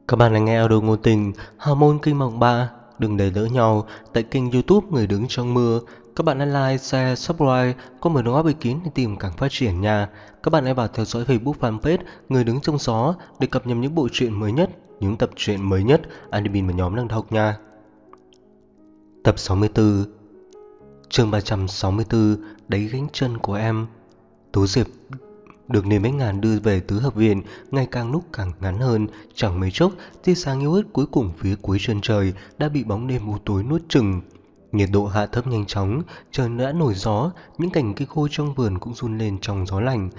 Các bạn đang nghe audio ngôn tình Hormone Kinh Mộng 3. Đừng để lỡ nhau tại kênh YouTube Người Đứng Trong Mưa. Các bạn hãy like, share, subscribe, comment đóng góp ý kiến để tìm càng phát triển nha. Các bạn hãy vào theo dõi Facebook fanpage Người Đứng Trong Gió để cập nhật những bộ truyện mới nhất, những tập truyện mới nhất admin và nhóm đang đọc nha. Tập 64, chương 364, Đáy gánh chân của em. Tố Diệp được Niềm Bách Ngàn đưa về tứ hợp viện ngày càng lúc càng ngắn hơn. Chẳng mấy chốc, tia sáng yếu ớt cuối cùng phía cuối chân trời đã bị bóng đêm u tối nuốt chửng. Nhiệt độ hạ thấp nhanh chóng, trời đã nổi gió, những cành cây khô trong vườn cũng run lên trong gió lạnh.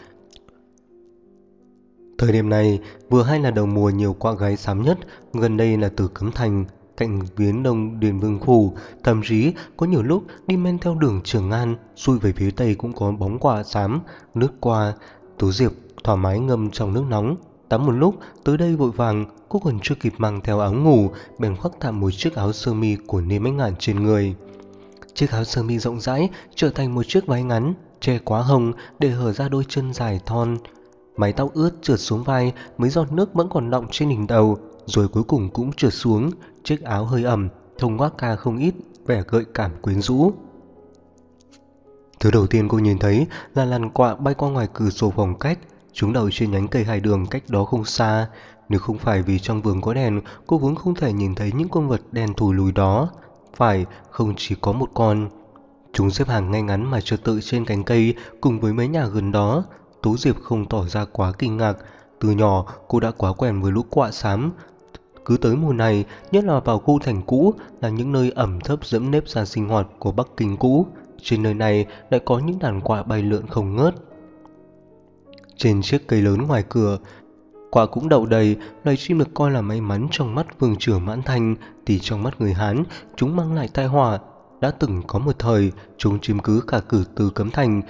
Thời điểm này vừa hay là đầu mùa nhiều quạ gáy xám nhất, gần đây là Tử Cấm Thành, cạnh Viễn Đông Điền Vương Phủ. Thậm chí có nhiều lúc đi men theo đường Trường An, xuôi về phía tây cũng có bóng quạ xám lướt qua. Tú Diệp thoải mái ngâm trong nước nóng, tắm một lúc, tới đây vội vàng, cô còn chưa kịp mang theo áo ngủ, bèn khoác tạm một chiếc áo sơ mi của Niềm Bách Ngàn trên người. Chiếc áo sơ mi rộng rãi trở thành một chiếc váy ngắn, che quá hông để hở ra đôi chân dài thon. Mái tóc ướt trượt xuống vai, mấy giọt nước vẫn còn đọng trên đỉnh đầu, rồi cuối cùng cũng trượt xuống. Chiếc áo hơi ẩm, thông qua ca không ít vẻ gợi cảm quyến rũ. Thứ đầu tiên cô nhìn thấy là làn quạ bay qua ngoài cửa sổ phòng khách, chúng đậu trên nhánh cây hải đường cách đó không xa. Nếu không phải vì trong vườn có đèn, cô vốn không thể nhìn thấy những con vật đen thùi lùi đó. Phải, không chỉ có một con. Chúng xếp hàng ngay ngắn mà trật tự trên cành cây cùng với mấy nhà gần đó. Tố Diệp không tỏ ra quá kinh ngạc. Từ nhỏ cô đã quá quen với lũ quạ xám. Cứ tới mùa này, nhất là vào khu thành cũ, là những nơi ẩm thấp dẫm nếp ra sinh hoạt của Bắc Kinh cũ. Trên nơi này lại có những đàn quạ bay lượn không ngớt. Trên chiếc cây lớn ngoài cửa, quạ cũng đậu đầy. Loài chim được coi là may mắn trong mắt vương trưởng Mãn Thanh, thì trong mắt người Hán, chúng mang lại tai họa. Đã từng có một thời, chúng chiếm cứ cả Tử Cấm Thành,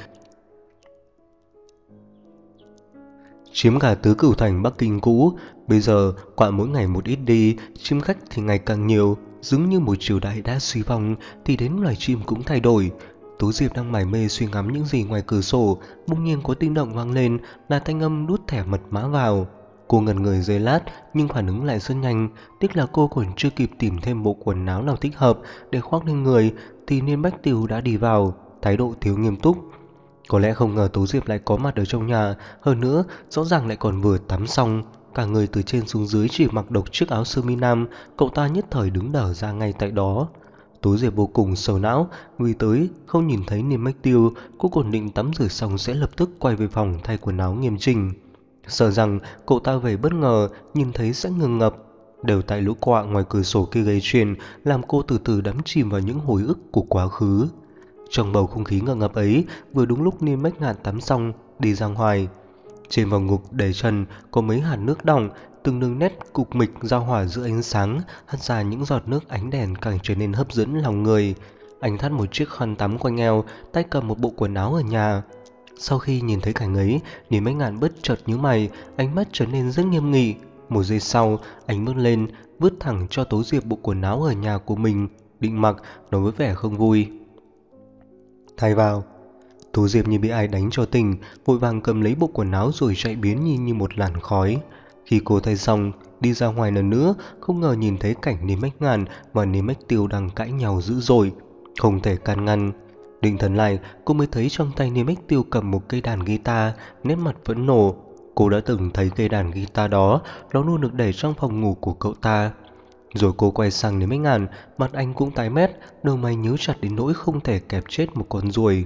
chiếm cả tứ cửu thành Bắc Kinh cũ. Bây giờ quạ mỗi ngày một ít đi, chim khách thì ngày càng nhiều. Giống như một triều đại đã suy vong thì đến loài chim cũng thay đổi. Tú Diệp đang mải mê suy ngắm những gì ngoài cửa sổ, bỗng nhiên có tiếng động vang lên, là thanh âm đút thẻ mật mã vào. Cô ngẩn người giây lát nhưng phản ứng lại rất nhanh. Tiếc là cô còn chưa kịp tìm thêm bộ quần áo nào thích hợp để khoác lên người thì Niên Bách Tiều đã đi vào, thái độ thiếu nghiêm túc. Có lẽ không ngờ Tố Diệp lại có mặt ở trong nhà, hơn nữa rõ ràng lại còn vừa tắm xong. Cả người từ trên xuống dưới chỉ mặc độc chiếc áo sơ mi nam, cậu ta nhất thời đứng đờ ra ngay tại đó. Tố Diệp vô cùng sầu não, vì tới không nhìn thấy Niên Bách Tiêu, cô còn định tắm rửa xong sẽ lập tức quay về phòng thay quần áo nghiêm chỉnh. Sợ rằng cậu ta về bất ngờ nhìn thấy sẽ ngừng ngập. Đều tại lũ quạ ngoài cửa sổ kia gây chuyện, làm cô từ từ đắm chìm vào những hồi ức của quá khứ. Trong bầu không khí ngợp ngập ấy, vừa đúng lúc Niên Bách Ngạn tắm xong đi ra ngoài. Trên vòng ngục để trần có mấy hạt nước đọng, từng đường nét cục mịch giao hòa giữa ánh sáng hắt ra những giọt nước, ánh đèn càng trở nên hấp dẫn lòng người. Anh thắt một chiếc khăn tắm quanh eo, tay cầm một bộ quần áo ở nhà. Sau khi nhìn thấy cảnh ấy, Niên Bách Ngạn bất chợt nhíu mày, ánh mắt trở nên rất nghiêm nghị. Một giây sau, anh bước lên, vứt thẳng cho Tố Diệp bộ quần áo ở nhà của mình, định mặc, nói với vẻ không vui: thay vào. Tố Diệp như bị ai đánh cho tỉnh, vội vàng cầm lấy bộ quần áo rồi chạy biến như một làn khói. Khi cô thay xong, đi ra ngoài lần nữa, không ngờ nhìn thấy cảnh Niên Bách Ngạn và Niên Bách Tiêu đang cãi nhau dữ dội, không thể can ngăn. Định thần lại, cô mới thấy trong tay Niên Bách Tiêu cầm một cây đàn guitar, nét mặt vẫn nổ. Cô đã từng thấy cây đàn guitar đó, nó luôn được để trong phòng ngủ của cậu ta. Rồi cô quay sang Niên Bách Ngạn, mặt anh cũng tái mét, đầu mày nhíu chặt đến nỗi không thể kẹp chết một con ruồi.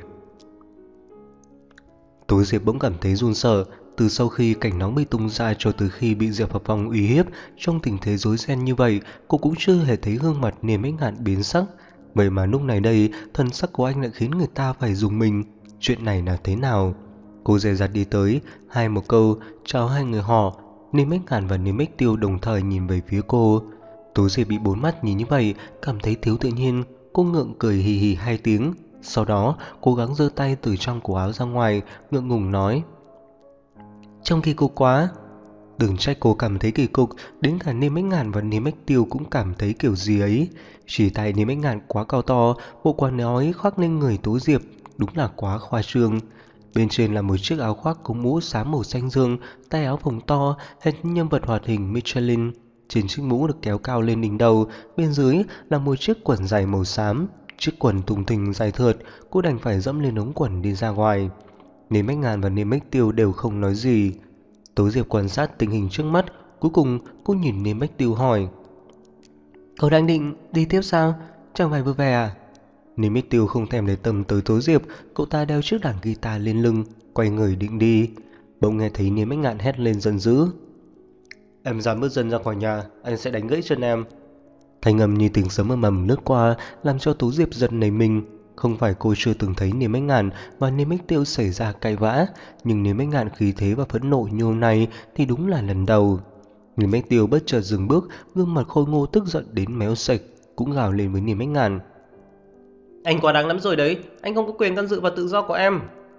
Tố Diệp bỗng cảm thấy run sợ. Từ sau khi cảnh nóng bị tung ra cho tới khi bị Diệp Hợp Phong uy hiếp, trong tình thế rối ren như vậy, cô cũng chưa hề thấy gương mặt Niên Bách Ngạn biến sắc. Vậy mà lúc này đây, thân sắc của anh lại khiến người ta phải rùng mình. Chuyện này là thế nào? Cô dè dặt đi tới, hai một câu chào hai người họ. Niên Bách Ngạn và Niên Bách Tiêu đồng thời nhìn về phía cô. Tố Diệp bị bốn mắt nhìn như vậy, cảm thấy thiếu tự nhiên. Cô ngượng cười hì hì hai tiếng. Sau đó cố gắng giơ tay từ trong cổ áo ra ngoài, ngượng ngùng nói: trông kỳ cục quá. Đừng trách cô cảm thấy kỳ cục, đến cả Niên Bách Ngạn và Niên Bách Tiêu cũng cảm thấy kiểu gì ấy. Chỉ tại Niên Bách Ngạn quá cao to, bộ quần áo ấy khoác lên người Tố Diệp đúng là quá khoa trương. Bên trên là một chiếc áo khoác có mũ xám màu xanh dương, tay áo phồng to, hệt nhân vật hoạt hình Michelin. Trên chiếc mũ được kéo cao lên đỉnh đầu, bên dưới là một chiếc quần dài màu xám. Chiếc quần thùng thình dài thượt, cô đành phải dẫm lên ống quần đi ra ngoài. Niêm Bách Ngàn và Niêm Bách Tiêu đều không nói gì. Tố Diệp quan sát tình hình trước mắt, cuối cùng cô nhìn Niêm Bách Tiêu hỏi: Cậu đang định đi tiếp sao? Chẳng phải vui vẻ à? Niêm Bách Tiêu không thèm để tâm tới Tố Diệp, cậu ta đeo chiếc đàn guitar lên lưng, quay người định đi. Bỗng nghe thấy Niêm Bách Ngạn hét lên giận dữ: Em dám bước chân ra khỏi nhà, anh sẽ đánh gãy chân em. Thanh âm như tiếng sấm ầm ầm lướt qua, làm cho Tố Diệp giật nảy mình. Không phải cô chưa từng thấy Niêm Bách Ngạn và Niêm Bách Tiêu xảy ra cãi vã, nhưng Niêm Bách Ngạn khí thế và phẫn nộ như hôm nay thì đúng là lần đầu. Niêm Bách Tiêu bất chợt dừng bước, gương mặt khôi ngô tức giận đến méo sạch, cũng gào lên với Niêm Bách Ngạn: Anh quá đáng lắm rồi đấy, anh không có quyền can dự vào tự do của em.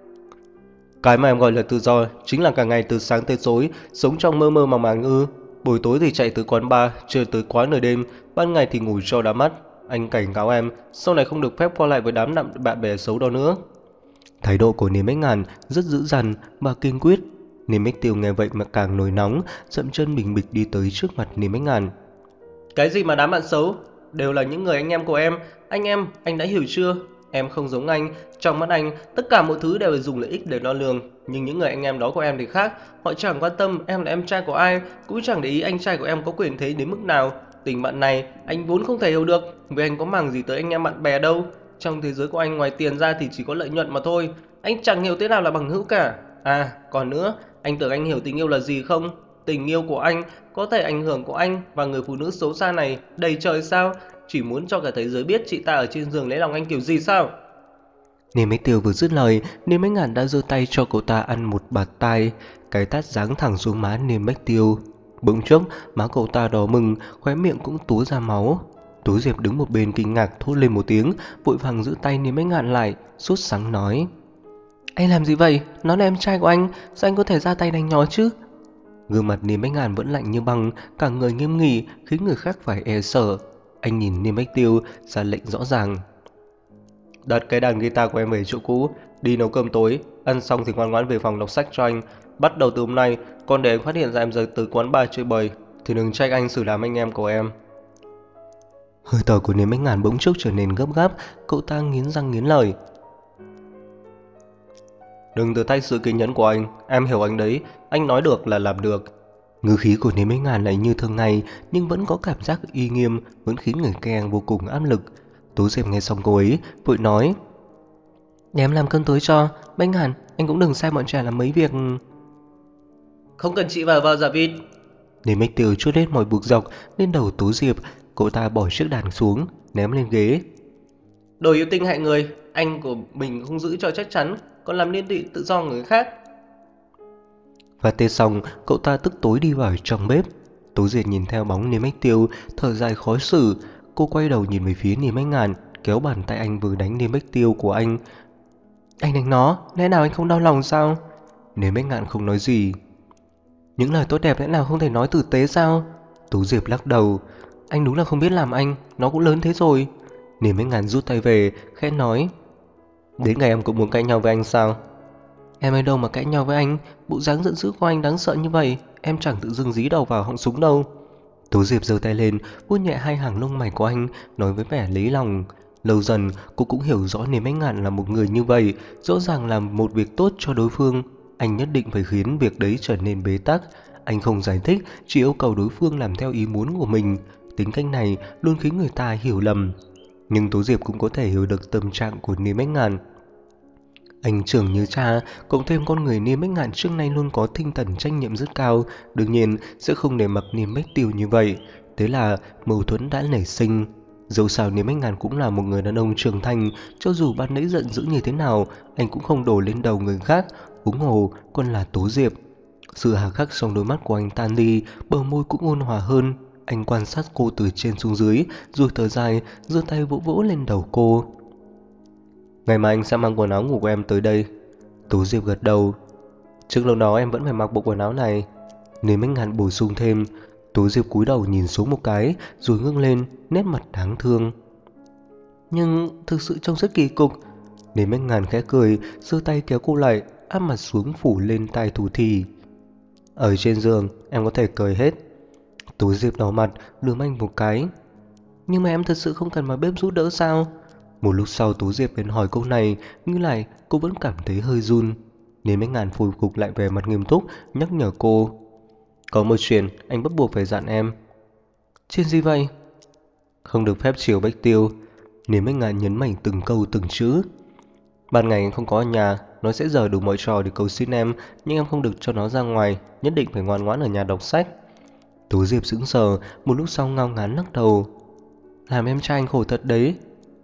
Cái mà em gọi là tự do chính là cả ngày từ sáng tới tối sống trong mơ mơ màng màng ư? Buổi tối thì chạy tới quán bar, chơi tới quá nửa đêm, ban ngày thì ngủ cho đã mắt. Anh cảnh cáo em, sau này không được phép qua lại với đám bạn bè xấu đó nữa. Thái độ của Niêm Bách Ngàn rất dữ dằn và kiên quyết. Niêm Bách Tiêu nghe vậy mà càng nổi nóng, dậm chân bình bịch đi tới trước mặt Niêm Bách Ngàn. Cái gì mà đám bạn xấu? Đều là những người anh em của em. Anh đã hiểu chưa? Em không giống anh, trong mắt anh, tất cả mọi thứ đều phải dùng lợi ích để đo lường. Nhưng những người anh em đó của em thì khác, họ chẳng quan tâm em là em trai của ai, cũng chẳng để ý anh trai của em có quyền thế đến mức nào. Tình bạn này, anh vốn không thể hiểu được, vì anh có màng gì tới anh em bạn bè đâu. Trong thế giới của anh ngoài tiền ra thì chỉ có lợi nhuận mà thôi. Anh chẳng hiểu thế nào là bằng hữu cả. À, còn nữa, anh tưởng anh hiểu tình yêu là gì không? Tình yêu của anh có thể ảnh hưởng của anh và người phụ nữ xấu xa này đầy trời sao? Chỉ muốn cho cả thế giới biết chị ta ở trên giường lấy lòng anh kiểu gì sao? Niêm Bách Tiêu vừa dứt lời, Niêm Bách Ngạn đã giơ tay cho cậu ta ăn một bạt tai, cái tát giáng thẳng xuống má Niêm Bách Tiêu. Bỗng chốc, má cậu ta đỏ bừng, khóe miệng cũng túa ra máu. Tố Diệp đứng một bên kinh ngạc thốt lên một tiếng, vội vàng giữ tay Niêm Bách Ngạn lại, sốt sắng nói: Anh làm gì vậy? Nó là em trai của anh, sao anh có thể ra tay đánh nó chứ? Gương mặt Niêm Bách Ngạn vẫn lạnh như băng, cả người nghiêm nghị, khiến người khác phải e sợ. Anh nhìn Niêm Bách Tiêu ra lệnh rõ ràng: Đặt cái đàn guitar của em về chỗ cũ, đi nấu cơm tối, ăn xong thì ngoan ngoãn về phòng đọc sách cho anh. Bắt đầu từ hôm nay, còn để anh phát hiện ra em rời từ quán bar chơi bời, thì đừng trách anh xử làm anh em của em. Hơi thở của Niêm Bách Ngạn bỗng chốc trở nên gấp gáp, cậu ta nghiến răng nghiến lợi: Đừng thử thách sự kiên nhẫn của anh, em hiểu anh đấy, anh nói được là làm được. Ngữ khí của Niêm Bách Ngạn lại như thường ngày, nhưng vẫn có cảm giác uy nghiêm, vẫn khiến người nghe vô cùng áp lực. Tố Diệp nghe xong cô ấy, vội nói: Để em làm cơm tối cho, Bách Ngạn, anh cũng đừng sai bọn trẻ làm mấy việc. Không cần chị vào giả vịt. Niêm Bách Tiêu trút hết mọi bực dọc lên đầu Tố Diệp, cậu ta bỏ chiếc đàn xuống, ném lên ghế. Đồ yêu tinh hại người, anh của mình không giữ cho chắc chắn, còn làm liên lụy tự do người khác. Và tê xong, cậu ta tức tối đi vào trong bếp. Tố Diệp nhìn theo bóng Niêm Bách Tiêu, thở dài khó xử. Cô quay đầu nhìn về phía Niêm Bách Ngạn, kéo bàn tay anh vừa đánh Niêm Bách Tiêu của anh. Anh đánh nó, lẽ nào anh không đau lòng sao? Niêm Bách Ngạn không nói gì. Những lời tốt đẹp lẽ nào không thể nói tử tế sao? Tố Diệp lắc đầu. Anh đúng là không biết làm anh, nó cũng lớn thế rồi. Niêm Bách Ngạn rút tay về, khẽ nói: Đến ngày em cũng muốn cãi nhau với anh sao? Em ở đâu mà cãi nhau với anh, bộ dáng giận dữ của anh đáng sợ như vậy, em chẳng tự dưng dí đầu vào họng súng đâu. Tố Diệp giơ tay lên, vuốt nhẹ hai hàng lông mày của anh, nói với vẻ lấy lòng. Lâu dần, cô cũng hiểu rõ Niêm Bách Ngạn là một người như vậy, rõ ràng làm một việc tốt cho đối phương, anh nhất định phải khiến việc đấy trở nên bế tắc. Anh không giải thích, chỉ yêu cầu đối phương làm theo ý muốn của mình. Tính cách này luôn khiến người ta hiểu lầm. Nhưng Tố Diệp cũng có thể hiểu được tâm trạng của Niêm Bách Ngạn. Anh trưởng như cha, cộng thêm con người Niêm Bách Ngạn trước nay luôn có tinh thần trách nhiệm rất cao, đương nhiên sẽ không để mặc Niêm Bách Tiêu như vậy. Thế là mâu thuẫn đã nảy sinh. Dẫu sao Niêm Bách Ngạn cũng là một người đàn ông trưởng thành, cho dù ban nãy giận dữ như thế nào, anh cũng không đổ lên đầu người khác, huống hồ còn là Tố Diệp. Sự hà khắc trong đôi mắt của anh tan đi, bờ môi cũng ôn hòa hơn. Anh quan sát cô từ trên xuống dưới, rồi thở dài, giơ tay vỗ vỗ lên đầu cô. Ngày mai anh sẽ mang quần áo ngủ của em tới đây. Tố Diệp gật đầu. Trước lúc đó em vẫn phải mặc bộ quần áo này. Niêm Bách Ngạn bổ sung thêm. Tố Diệp cúi đầu nhìn xuống một cái, rồi ngước lên, nét mặt đáng thương. Nhưng thực sự trông rất kỳ cục. Niêm Bách Ngạn khẽ cười, giơ tay kéo cô lại, áp mặt xuống phủ lên tai thủ thì. Ở trên giường em có thể cười hết. Tố Diệp đỏ mặt, lườm anh một cái. Nhưng mà em thật sự không cần vào bếp giúp đỡ sao? Một lúc sau Tố Diệp đến hỏi câu này, nghĩ lại cô vẫn cảm thấy hơi run. Nên mấy ngàn hồi phục lại về mặt nghiêm túc, nhắc nhở cô. Có một chuyện anh bắt buộc phải dặn em. Chuyện gì vậy? Không được phép chiều Bách Tiêu. Nên mấy ngàn nhấn mạnh từng câu từng chữ. Ban ngày anh không có ở nhà, nó sẽ dở đủ mọi trò để cầu xin em, nhưng em không được cho nó ra ngoài, nhất định phải ngoan ngoãn ở nhà đọc sách. Tố Diệp sững sờ, một lúc sau ngao ngán lắc đầu. Làm em trai anh khổ thật đấy.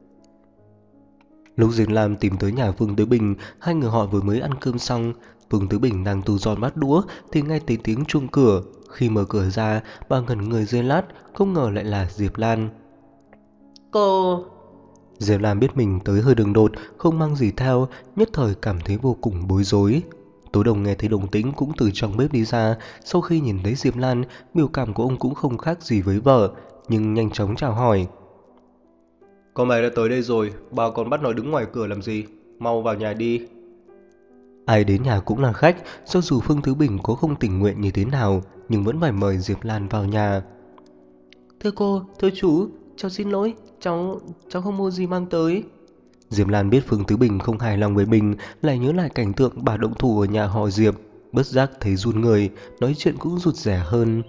Lúc Diệp Lam tìm tới nhà Vương Tứ Bình, hai người họ vừa mới ăn cơm xong. Vương Tứ Bình đang thu dọn bát đũa thì nghe thấy tiếng chuông cửa. Khi mở cửa ra, bà ngẩn người giây lát, không ngờ lại là Diệp Lan. Cô... Diệp Lan biết mình tới hơi đường đột, không mang gì theo, nhất thời cảm thấy vô cùng bối rối. Tố Đồng nghe thấy động tĩnh cũng từ trong bếp đi ra. Sau khi nhìn thấy Diệp Lan, biểu cảm của ông cũng không khác gì với vợ, nhưng nhanh chóng chào hỏi. Con mày đã tới đây rồi, bà còn bắt nó đứng ngoài cửa làm gì? Mau vào nhà đi. Ai đến nhà cũng là khách, cho dù Phương Thứ Bình có không tình nguyện như thế nào, nhưng vẫn phải mời Diệp Lan vào nhà. Thưa cô, thưa chú, cháu xin lỗi, cháu không mua gì mang tới. Diệp Lan biết Phương Thứ Bình không hài lòng với mình, lại nhớ lại cảnh tượng bà động thủ ở nhà họ Diệp, bất giác thấy run người, nói chuyện cũng rụt rè hơn.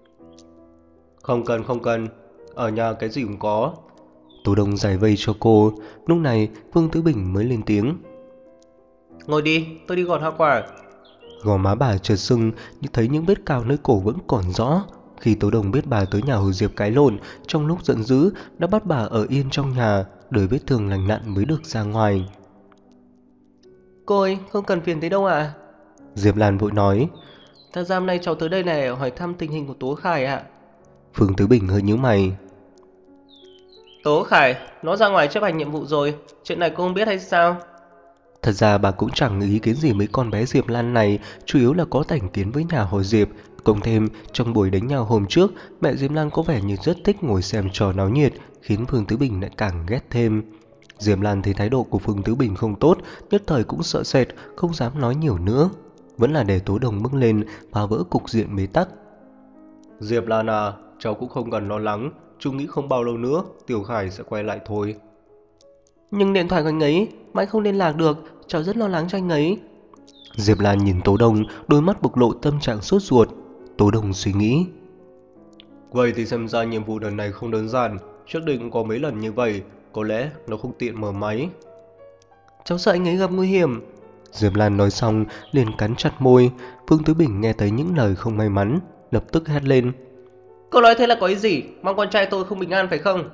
Không cần, ở nhà cái gì cũng có. Tố Đồng giải vây cho cô. Lúc này Phương Thứ Bình mới lên tiếng. Ngồi đi, tôi đi gọt hoa quả. Gò má bà chợt sưng, nhưng thấy những vết cào nơi cổ vẫn còn rõ. Khi Tố Đồng biết bà tới nhà Hồ Diệp cãi lộn, trong lúc giận dữ đã bắt bà ở yên trong nhà, đợi vết thương lành lặn mới được ra ngoài. Cô ơi, không cần phiền thế đâu ạ. Diệp Lan vội nói. Thật ra hôm nay cháu tới đây này hỏi thăm tình hình của Tố Khải ạ. Phương Tứ Bình hơi nhíu mày. Tố Khải, nó ra ngoài chấp hành nhiệm vụ rồi, chuyện này cô không biết hay sao? Thật ra bà cũng chẳng ý kiến gì mấy con bé Diệp Lan này, chủ yếu là có thành kiến với nhà họ Diệp. Cộng thêm, trong buổi đánh nhau hôm trước, mẹ Diệp Lan có vẻ như rất thích ngồi xem trò náo nhiệt, khiến Phương Tứ Bình lại càng ghét thêm. Diệp Lan thấy thái độ của Phương Tứ Bình không tốt, nhất thời cũng sợ sệt, không dám nói nhiều nữa. Vẫn là để Tố Đồng bước lên, phá vỡ cục diện bế tắc. Diệp Lan à, cháu cũng không cần lo lắng, chú nghĩ không bao lâu nữa, Tiểu Khải sẽ quay lại thôi. Nhưng điện thoại của anh ấy mãi không liên lạc được, cháu rất lo lắng cho anh ấy. Diệp Lan nhìn Tố Đồng, đôi mắt bộc lộ tâm trạng sốt ruột. Tố Đồng suy nghĩ. Vậy thì xem ra nhiệm vụ lần này không đơn giản, trước đây cũng có mấy lần như vậy, có lẽ nó không tiện mở máy. Cháu sợ anh ấy gặp nguy hiểm. Diệp Lan nói xong liền cắn chặt môi. Phương Tứ Bình nghe thấy những lời không may mắn, lập tức hét lên. Cô nói thế là có ý gì? Mong con trai tôi không bình an phải không?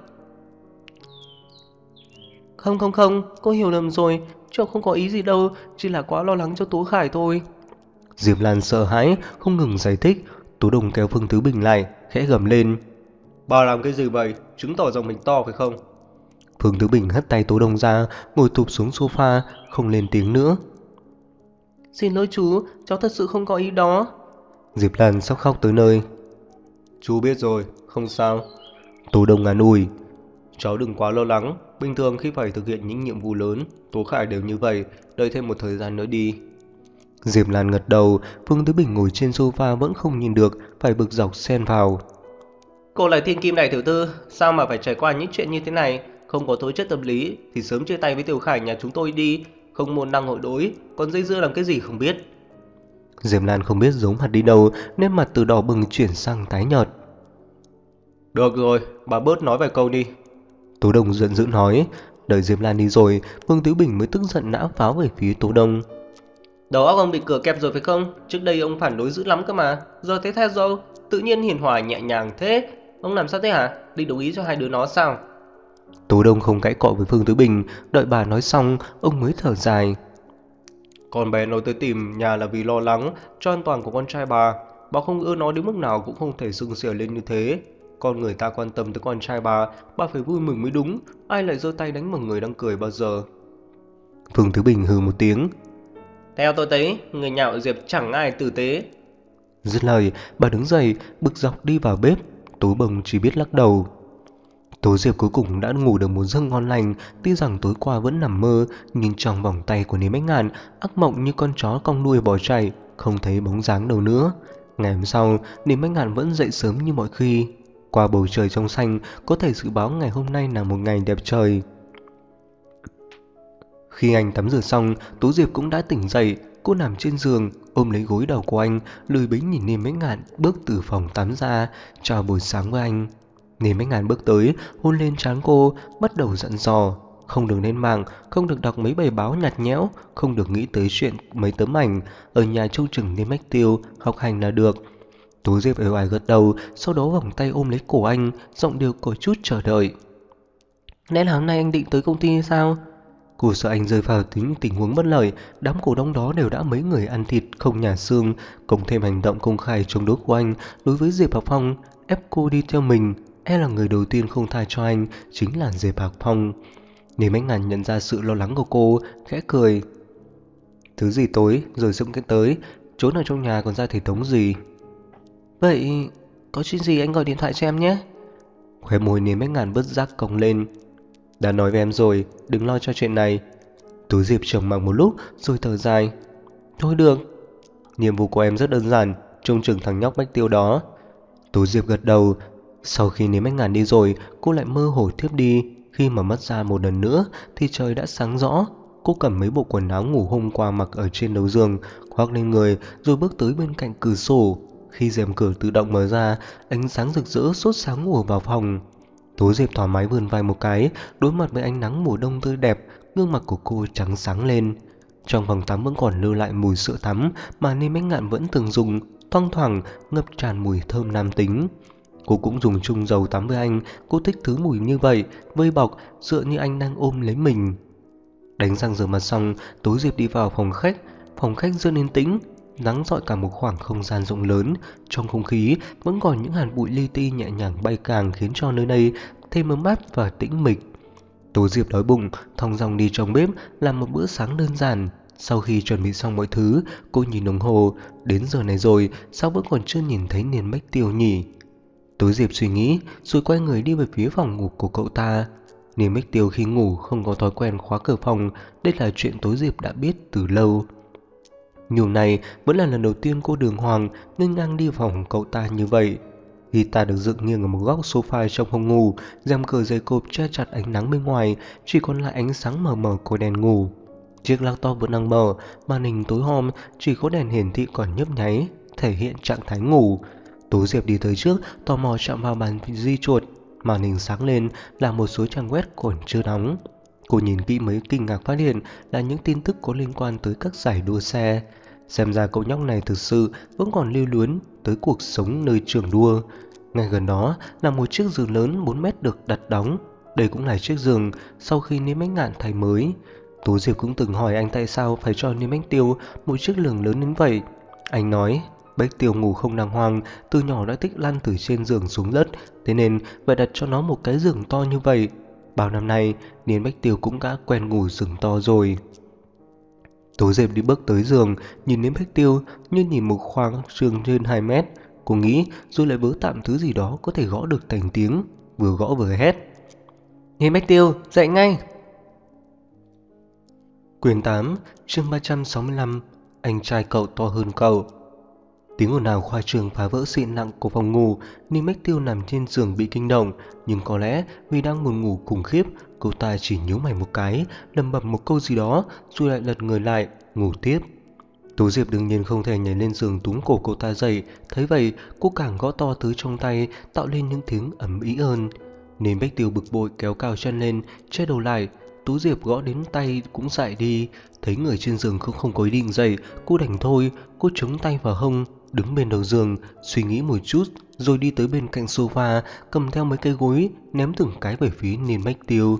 Không, cô hiểu lầm rồi, cháu không có ý gì đâu, chỉ là quá lo lắng cho Tố Khải thôi. Diệp Lan sợ hãi, không ngừng giải thích. Tố Đồng kéo Phương Tứ Bình lại, khẽ gầm lên. Bà làm cái gì vậy? Chứng tỏ giọng mình to phải không? Phương Tứ Bình hất tay Tố Đồng ra, ngồi tụp xuống sofa, không lên tiếng nữa. Xin lỗi chú, cháu thật sự không có ý đó. Diệp Lan sắp khóc tới nơi. Chú biết rồi, không sao. Tố Đồng an ủi. Cháu đừng quá lo lắng, bình thường khi phải thực hiện những nhiệm vụ lớn, Tố Khải đều như vậy, đợi thêm một thời gian nữa đi. Diệp Lan gật đầu, Phương Tứ Bình ngồi trên sofa vẫn không nhìn được, phải bực dọc xen vào. Cô là thiên kim đại tiểu thư, sao mà phải trải qua những chuyện như thế này, không có tố chất tâm lý thì sớm chia tay với Tiểu Khải nhà chúng tôi đi, không môn đăng hội đối, còn dây dưa làm cái gì không biết. Diệp Lan không biết giấu mặt đi đâu, nên mặt từ đỏ bừng chuyển sang tái nhợt. Được rồi, bà bớt nói vài câu đi. Tố Đồng giận dữ nói. Đợi Diệp Lan đi rồi, Vương Tứ Bình mới tức giận nã pháo về phía Tố Đồng. Đầu óc ông bị cửa kẹp rồi phải không? Trước đây ông phản đối dữ lắm cơ mà, giờ thế theo dâu, tự nhiên hiền hòa nhẹ nhàng thế. Ông làm sao thế hả? Định đồng ý cho hai đứa nó sao? Tố Đồng không cãi cọ với Phương Tứ Bình, đợi bà nói xong, ông mới thở dài. Con bé nói tới tìm nhà là vì lo lắng cho an toàn của con trai bà không ưa nó đến mức nào cũng không thể sừng sỉa lên như thế. Con người ta quan tâm tới con trai bà phải vui mừng mới đúng, ai lại giơ tay đánh vào người đang cười bao giờ. Phương Thứ Bình hừ một tiếng. Theo tôi thấy, người nhà họ Diệp chẳng ai tử tế. Dứt lời, bà đứng dậy, bực dọc đi vào bếp. Tố Bồng chỉ biết lắc đầu. Tố Diệp cuối cùng đã ngủ được một giấc ngon lành, tuy rằng tối qua vẫn nằm mơ, nhưng trong vòng tay của Lý Bách Ngạn, ác mộng như con chó cong đuôi bỏ chạy, không thấy bóng dáng đâu nữa. Ngày hôm sau, Niềm Bách Ngạn vẫn dậy sớm như mọi khi. Qua bầu trời trong xanh, có thể dự báo ngày hôm nay là một ngày đẹp trời. Khi anh tắm rửa xong, Tố Diệp cũng đã tỉnh dậy. Cô nằm trên giường, ôm lấy gối đầu của anh, lười biếng nhìn Niềm Bách Ngạn bước từ phòng tắm ra, chào buổi sáng với anh. Niềm Bách Ngạn bước tới, hôn lên trán cô, bắt đầu dặn dò. Không được lên mạng, không được đọc mấy bài báo nhạt nhẽo, không được nghĩ tới chuyện mấy tấm ảnh. Ở nhà trông chừng Niềm Bách Tiêu, học hành là được. Tố Diệp ều ải gật đầu, sau đó vòng tay ôm lấy cổ anh, giọng điệu có chút chờ đợi. Lẽ là hôm nay anh định tới công ty hay sao? Cô sợ anh rơi vào tình huống bất lợi. Đám cổ đông đó đều đã mấy người ăn thịt không nhà xương, cộng thêm hành động công khai chống đối của anh đối với Diệp Hạc Phong, ép cô đi theo mình. Là người đầu tiên không tha cho anh chính là Diệp Hạc Phong. Nếu Bách Ngạn nhận ra sự lo lắng của cô, khẽ cười. Thứ gì tối rồi dựng cái tới, trốn ở trong nhà còn ra thể thống gì? Vậy có chuyện gì anh gọi điện thoại cho em nhé. Khóe môi Niềm Bách Ngạn bất giác cong lên. Đã nói với em rồi, đừng lo cho chuyện này. Tú Diệp trầm mặc một lúc rồi thở dài. Thôi được, nhiệm vụ của em rất đơn giản, trông chừng thằng nhóc Bách Tiêu đó. Tú Diệp gật đầu. Sau khi Niềm Bách Ngạn đi rồi, cô lại mơ hồ thiếp đi. Khi mà mắt ra một lần nữa thì trời đã sáng rõ. Cô cầm mấy bộ quần áo ngủ hôm qua mặc ở trên đầu giường, khoác lên người rồi bước tới bên cạnh cửa sổ. Khi rèm cửa tự động mở ra, ánh sáng rực rỡ sốt sáng ùa vào phòng. Tú Diệp thoải mái vươn vai một cái, đối mặt với ánh nắng mùa đông tươi đẹp, gương mặt của cô trắng sáng lên. Trong phòng tắm vẫn còn lưu lại mùi sữa tắm mà Niềm Bách Ngạn vẫn thường dùng, thoang thoảng ngập tràn mùi thơm nam tính. Cô cũng dùng chung dầu tắm với anh, cô thích thứ mùi như vậy, vây bọc, dựa như anh đang ôm lấy mình. Đánh răng rửa mặt xong, Tú Diệp đi vào phòng khách. Phòng khách rất yên tĩnh, nắng rọi cả một khoảng không gian rộng lớn. Trong không khí vẫn còn những hạt bụi li ti nhẹ nhàng bay càng khiến cho nơi đây thêm ấm áp và tĩnh mịch. Tú Diệp đói bụng, thong dong đi trong bếp làm một bữa sáng đơn giản. Sau khi chuẩn bị xong mọi thứ, cô nhìn đồng hồ, đến giờ này rồi, sao vẫn còn chưa nhìn thấy Niềm Bách Tiêu nhỉ? Tú Diệp suy nghĩ, rồi quay người đi về phía phòng ngủ của cậu ta. Niềm Bách Tiêu khi ngủ không có thói quen khóa cửa phòng, đây là chuyện Tú Diệp đã biết từ lâu. Nhưng này vẫn là lần đầu tiên cô đường hoàng nghênh ngang đi vào phòng cậu ta như vậy. Guitar được dựng nghiêng ở một góc sofa trong phòng ngủ, rèm cửa dày cộp che chặt ánh nắng bên ngoài, chỉ còn lại ánh sáng mờ mờ của đèn ngủ. Chiếc laptop vẫn đang mở, màn hình tối om, chỉ có đèn hiển thị còn nhấp nháy, thể hiện trạng thái ngủ. Tú Diệp đi tới trước, tò mò chạm vào bàn di chuột, màn hình sáng lên là một số trang web còn chưa đóng. Cô nhìn kỹ mới kinh ngạc phát hiện là những tin tức có liên quan tới các giải đua xe. Xem ra cậu nhóc này thực sự vẫn còn lưu luyến tới cuộc sống nơi trường đua. Ngay gần đó là một chiếc giường lớn 4 mét được đặt đóng. Đây cũng là chiếc giường sau khi Niềm Bách Ngạn thay mới. Tú Diệp cũng từng hỏi anh tại sao phải cho Niềm Bách Tiêu một chiếc giường lớn đến vậy. Anh nói Bách Tiêu ngủ không đàng hoàng, từ nhỏ đã thích lăn từ trên giường xuống đất, thế nên phải đặt cho nó một cái giường to như vậy. Bao năm nay, Niềm Bách Tiêu cũng đã quen ngủ giường to rồi. Tú Diệp đi bước tới giường, nhìn Niềm Bách Tiêu như nhìn một khoang giường trên 2 mét. Cô nghĩ rồi lại vớ tạm thứ gì đó có thể gõ được thành tiếng, vừa gõ vừa hét. Niềm Bách Tiêu, dậy ngay! Quyển 8, chương 365, anh trai cậu to hơn cậu. Tiếng ồn ào khoa trương phá vỡ xịn lặng của phòng ngủ. Niềm Bách Tiêu nằm trên giường bị kinh động, nhưng có lẽ vì đang buồn ngủ khủng khiếp, cô ta chỉ nhíu mày một cái, lẩm bẩm một câu gì đó, rồi lại lật người lại, ngủ tiếp. Tú Diệp đương nhiên không thể nhảy lên giường túm cổ cô ta dậy, thấy vậy cô càng gõ to thứ trong tay, tạo lên những tiếng ầm ĩ hơn. Niềm Bách Tiêu bực bội kéo cao chân lên, che đầu lại. Tú Diệp gõ đến tay cũng dại đi, thấy người trên giường không có ý định dậy, cô đành thôi. Cô chống tay vào hông, đứng bên đầu giường, suy nghĩ một chút, rồi đi tới bên cạnh sofa, cầm theo mấy cây gối, ném từng cái về phía Niềm Bách Tiêu.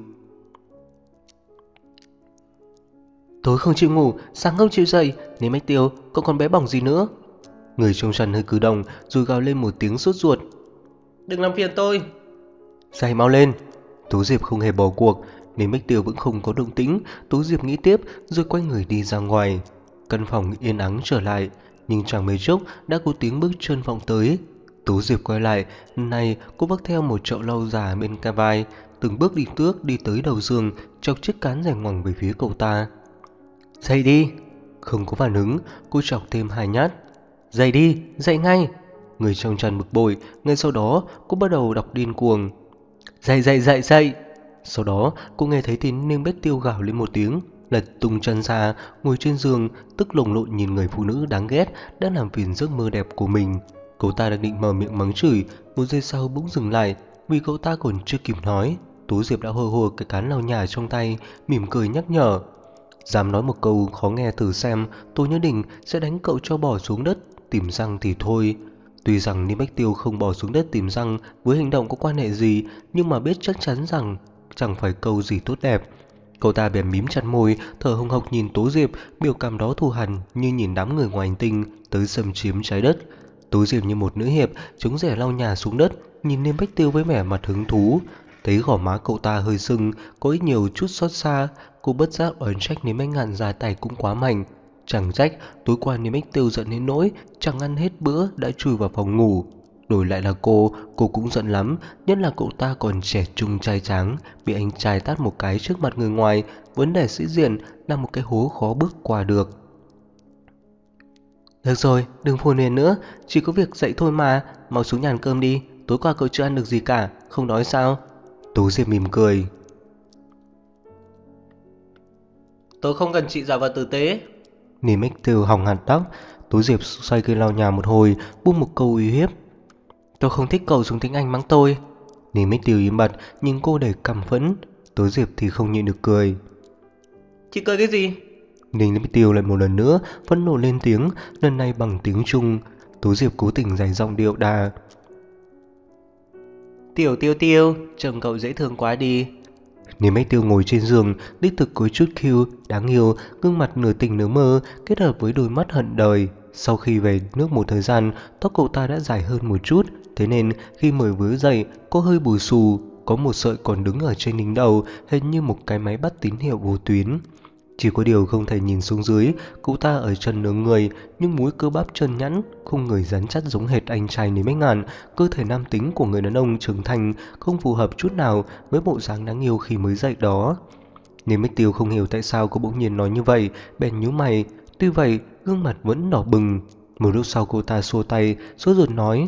Tối không chịu ngủ, sáng không chịu dậy, Niềm Bách Tiêu, cậu còn bé bỏng gì nữa? Người trong chăn hơi cử động, rồi gào lên một tiếng sốt ruột. Đừng làm phiền tôi! Dậy mau lên! Tú Diệp không hề bỏ cuộc. Niềm Bách Tiêu vẫn không có động tĩnh. Tú Diệp nghĩ tiếp, rồi quay người đi ra ngoài. Căn phòng yên ắng trở lại, nhưng chẳng mấy chốc đã có tiếng bước chân vọng tới. Tú Diệp quay lại, này cô vác theo một chậu lau già bên cạnh vai, từng bước đi tới đầu giường, chọc chiếc cán dài ngoằng về phía cậu ta. Dậy đi! Không có phản ứng, cô chọc thêm 2 nhát. Dậy đi, dậy ngay. Người trong tràn bực bội, ngay sau đó cô bắt đầu đọc điên cuồng. Dậy dậy dậy dậy. Sau đó cô nghe thấy tiếng Ninh Bách Tiêu gào lên một tiếng, lật tung chân ra, ngồi trên giường, tức lồng lộn nhìn người phụ nữ đáng ghét đã làm phiền giấc mơ đẹp của mình. Cậu ta đang định mở miệng mắng chửi, một giây sau bỗng dừng lại, vì cậu ta còn chưa kịp nói, Tố Diệp đã hôi hôi cái cán lau nhà trong tay, mỉm cười nhắc nhở. Dám nói một câu khó nghe thử xem, tôi nhất định sẽ đánh cậu cho bỏ xuống đất, tìm răng thì thôi. Tuy rằng Ninh Bách Tiêu không bỏ xuống đất tìm răng với hành động có quan hệ gì, nhưng mà biết chắc chắn rằng chẳng phải câu gì tốt đẹp. Cậu ta bèn mím chặt môi, thở hồng hộc nhìn Tố Diệp, biểu cảm đó thù hằn như nhìn đám người ngoài hành tinh tới xâm chiếm trái đất. Tố Diệp như một nữ hiệp, chống rẻ lau nhà xuống đất, nhìn Ninh Bách Tiêu với vẻ mặt hứng thú. Thấy gò má cậu ta hơi sưng, có ít nhiều chút xót xa, cô bất giác oán trách Ninh Bách Ngạn ra tay cũng quá mạnh. Chẳng trách tối qua Ninh Bách Tiêu giận đến nỗi chẳng ăn hết bữa đã chui vào phòng ngủ. Đổi lại là cô cũng giận lắm, nhất là cậu ta còn trẻ trung trai tráng, bị anh trai tát một cái trước mặt người ngoài, vấn đề sĩ diện là một cái hố khó bước qua được. Được rồi, đừng phô nền nữa, chỉ có việc dậy thôi mà, mau xuống nhà ăn cơm đi, tối qua cậu chưa ăn được gì cả, không đói sao? Tú Diệp mỉm cười. Tôi không cần chị giả vờ tử tế. Nìm Ích Tiêu hòng hạt tóc. Tú Diệp xoay cây lau nhà một hồi, buông một câu uy hiếp. Tôi không thích cậu dùng tiếng Anh mắng tôi. Nìm Ích Tiêu im bặt, nhìn cô đầy căm phẫn. Tú Diệp thì không nhịn được cười. Chị cười cái gì? Ninh Ích Tiêu lại một lần nữa phẫn nộ lên tiếng, lần này bằng tiếng Trung. Tú Diệp cố tình dày giọng điệu đà. Tiểu Tiêu Tiêu, chồng cậu dễ thương quá đi. Nìm Ích Tiêu ngồi trên giường, đích thực có chút cute, đáng yêu, gương mặt nửa tỉnh nửa mơ, kết hợp với đôi mắt hận đời. Sau khi về nước một thời gian, tóc cậu ta đã dài hơn một chút, thế nên khi mới vừa dậy, có hơi bù xù, có một sợi còn đứng ở trên đỉnh đầu, hình như một cái máy bắt tín hiệu vô tuyến. Chỉ có điều không thể nhìn xuống dưới, cậu ta ở chân nướng người, nhưng múi cơ bắp chân nhẵn, khung người rắn chắc giống hệt anh trai Lý Bách Ngạn. Cơ thể nam tính của người đàn ông trưởng thành không phù hợp chút nào với bộ dáng đáng yêu khi mới dậy đó. Lý Bách Tiêu không hiểu tại sao cô bỗng nhiên nói như vậy, bèn nhíu mày. Tuy vậy, gương mặt vẫn đỏ bừng. Một lúc sau cô ta xua tay, sốt ruột nói: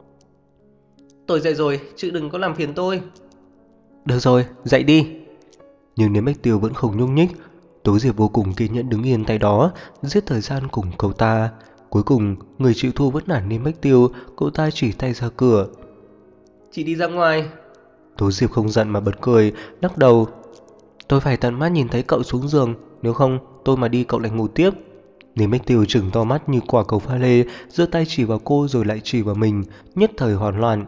Tôi dậy rồi, chứ đừng có làm phiền tôi. Được rồi, dậy đi. Nhưng Lý Bách Tiêu vẫn không nhúc nhích. Tố Diệp vô cùng kiên nhẫn đứng yên tay đó, giết thời gian cùng cậu ta. Cuối cùng, người chịu thua vẫn là Ninh Bách Tiêu, cậu ta chỉ tay ra cửa. Chị đi ra ngoài. Tố Diệp không giận mà bật cười, lắc đầu. Tôi phải tận mắt nhìn thấy cậu xuống giường, nếu không tôi mà đi cậu lại ngủ tiếp. Ninh Bách Tiêu trừng to mắt như quả cầu pha lê, giơ tay chỉ vào cô rồi lại chỉ vào mình, nhất thời hoảng loạn.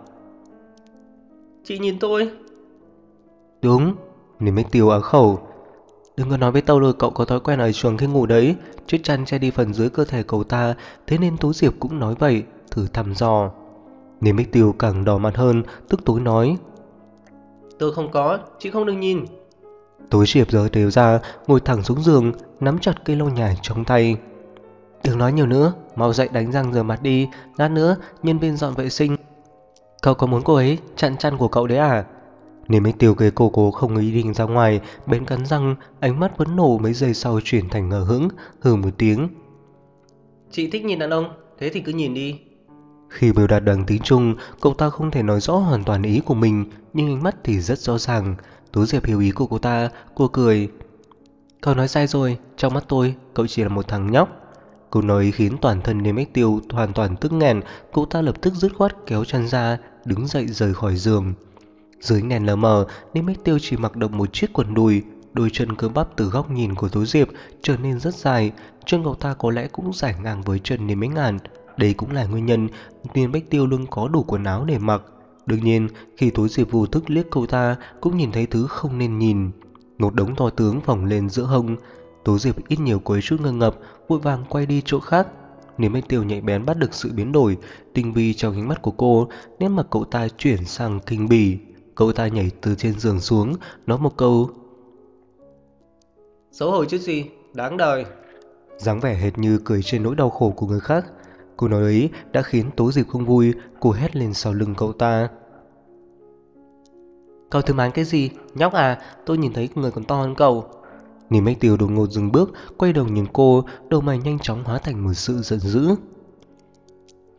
Chị nhìn tôi. Đúng. Ninh Bách Tiêu á khẩu. Đừng có nói với tao rồi cậu có thói quen ở chuồng khi ngủ đấy, chiếc chăn che đi phần dưới cơ thể cậu ta, thế nên Tố Diệp cũng nói vậy, thử thăm dò. Ninh Bách Tiêu càng đỏ mặt hơn, tức tối nói. Tôi không có, chị không đừng nhìn. Tố Diệp giơ đều ra, ngồi thẳng xuống giường, nắm chặt cây lau nhà trong tay. Đừng nói nhiều nữa, mau dậy đánh răng rửa mặt đi, lát nữa nhân viên dọn vệ sinh. Cậu có muốn cô ấy chặn chăn của cậu đấy à? Nên mấy tiêu cái cô không ý định ra ngoài, bên cắn răng, ánh mắt vẫn nổ mấy giây sau chuyển thành ngờ hững, hừ một tiếng. Chị thích nhìn đàn ông, thế thì cứ nhìn đi. Khi biểu đạt bằng tiếng Trung, cậu ta không thể nói rõ hoàn toàn ý của mình, nhưng ánh mắt thì rất rõ ràng. Tố Diệp hiểu ý của cô ta, cô cười. Cậu nói sai rồi, trong mắt tôi, cậu chỉ là một thằng nhóc. Câu nói khiến toàn thân Nêm Ích Tiêu hoàn toàn tức nghẹn, cậu ta lập tức dứt khoát kéo chăn ra, đứng dậy rời khỏi giường. Dưới nền lờ mờ, Ninh Bách Tiêu chỉ mặc được một chiếc quần đùi, đôi chân cơ bắp từ góc nhìn của Tố Diệp trở nên rất dài, chân cậu ta có lẽ cũng dài ngang với chân Ninh Bách Ngạn. Đây cũng là nguyên nhân Ninh Bách Tiêu luôn có đủ quần áo để mặc. Đương nhiên, khi Tố Diệp vô thức liếc cậu ta, cũng nhìn thấy thứ không nên nhìn. Một đống to tướng phồng lên giữa hông. Tố Diệp ít nhiều có chút ngơ ngập, vội vàng quay đi chỗ khác. Ninh Bách Tiêu nhạy bén bắt được sự biến đổi tinh vi trong ánh mắt của cô, nét mặt cậu ta chuyển sang kinh bỉ. Cậu ta nhảy từ trên giường xuống, nói một câu. Xấu hổ chứ gì, đáng đời. Dáng vẻ hệt như cười trên nỗi đau khổ của người khác. Câu nói ấy đã khiến Tố Diệp không vui, cô hét lên sau lưng cậu ta. Cậu thử mán cái gì, nhóc à, tôi nhìn thấy người còn to hơn cậu. Ninh Bách Tiêu đột ngột dừng bước, quay đầu nhìn cô, đầu mày nhanh chóng hóa thành một sự giận dữ.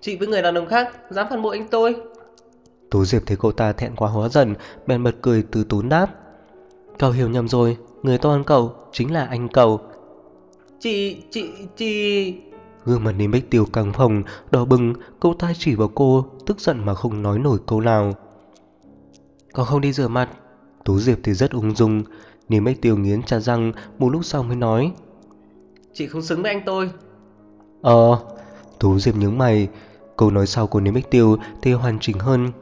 Chị với người đàn ông khác dám phản bội anh tôi. Tú Diệp thấy cô ta thẹn quá hóa giận, bèn bật cười từ tốn đáp. Cậu hiểu nhầm rồi, người tôi hơn cậu chính là anh cậu. Chị... Gương mặt Lý Bích Tiêu căng phồng, đỏ bừng, cô ta chỉ vào cô, tức giận mà không nói nổi câu nào. Còn không đi rửa mặt. Tú Diệp thì rất ung dung. Lý Bích Tiêu nghiến chặt răng, một lúc sau mới nói. Chị không xứng với anh tôi. Ờ. Tú Diệp nhướng mày. Câu nói sau của Lý Bích Tiêu thì hoàn chỉnh hơn.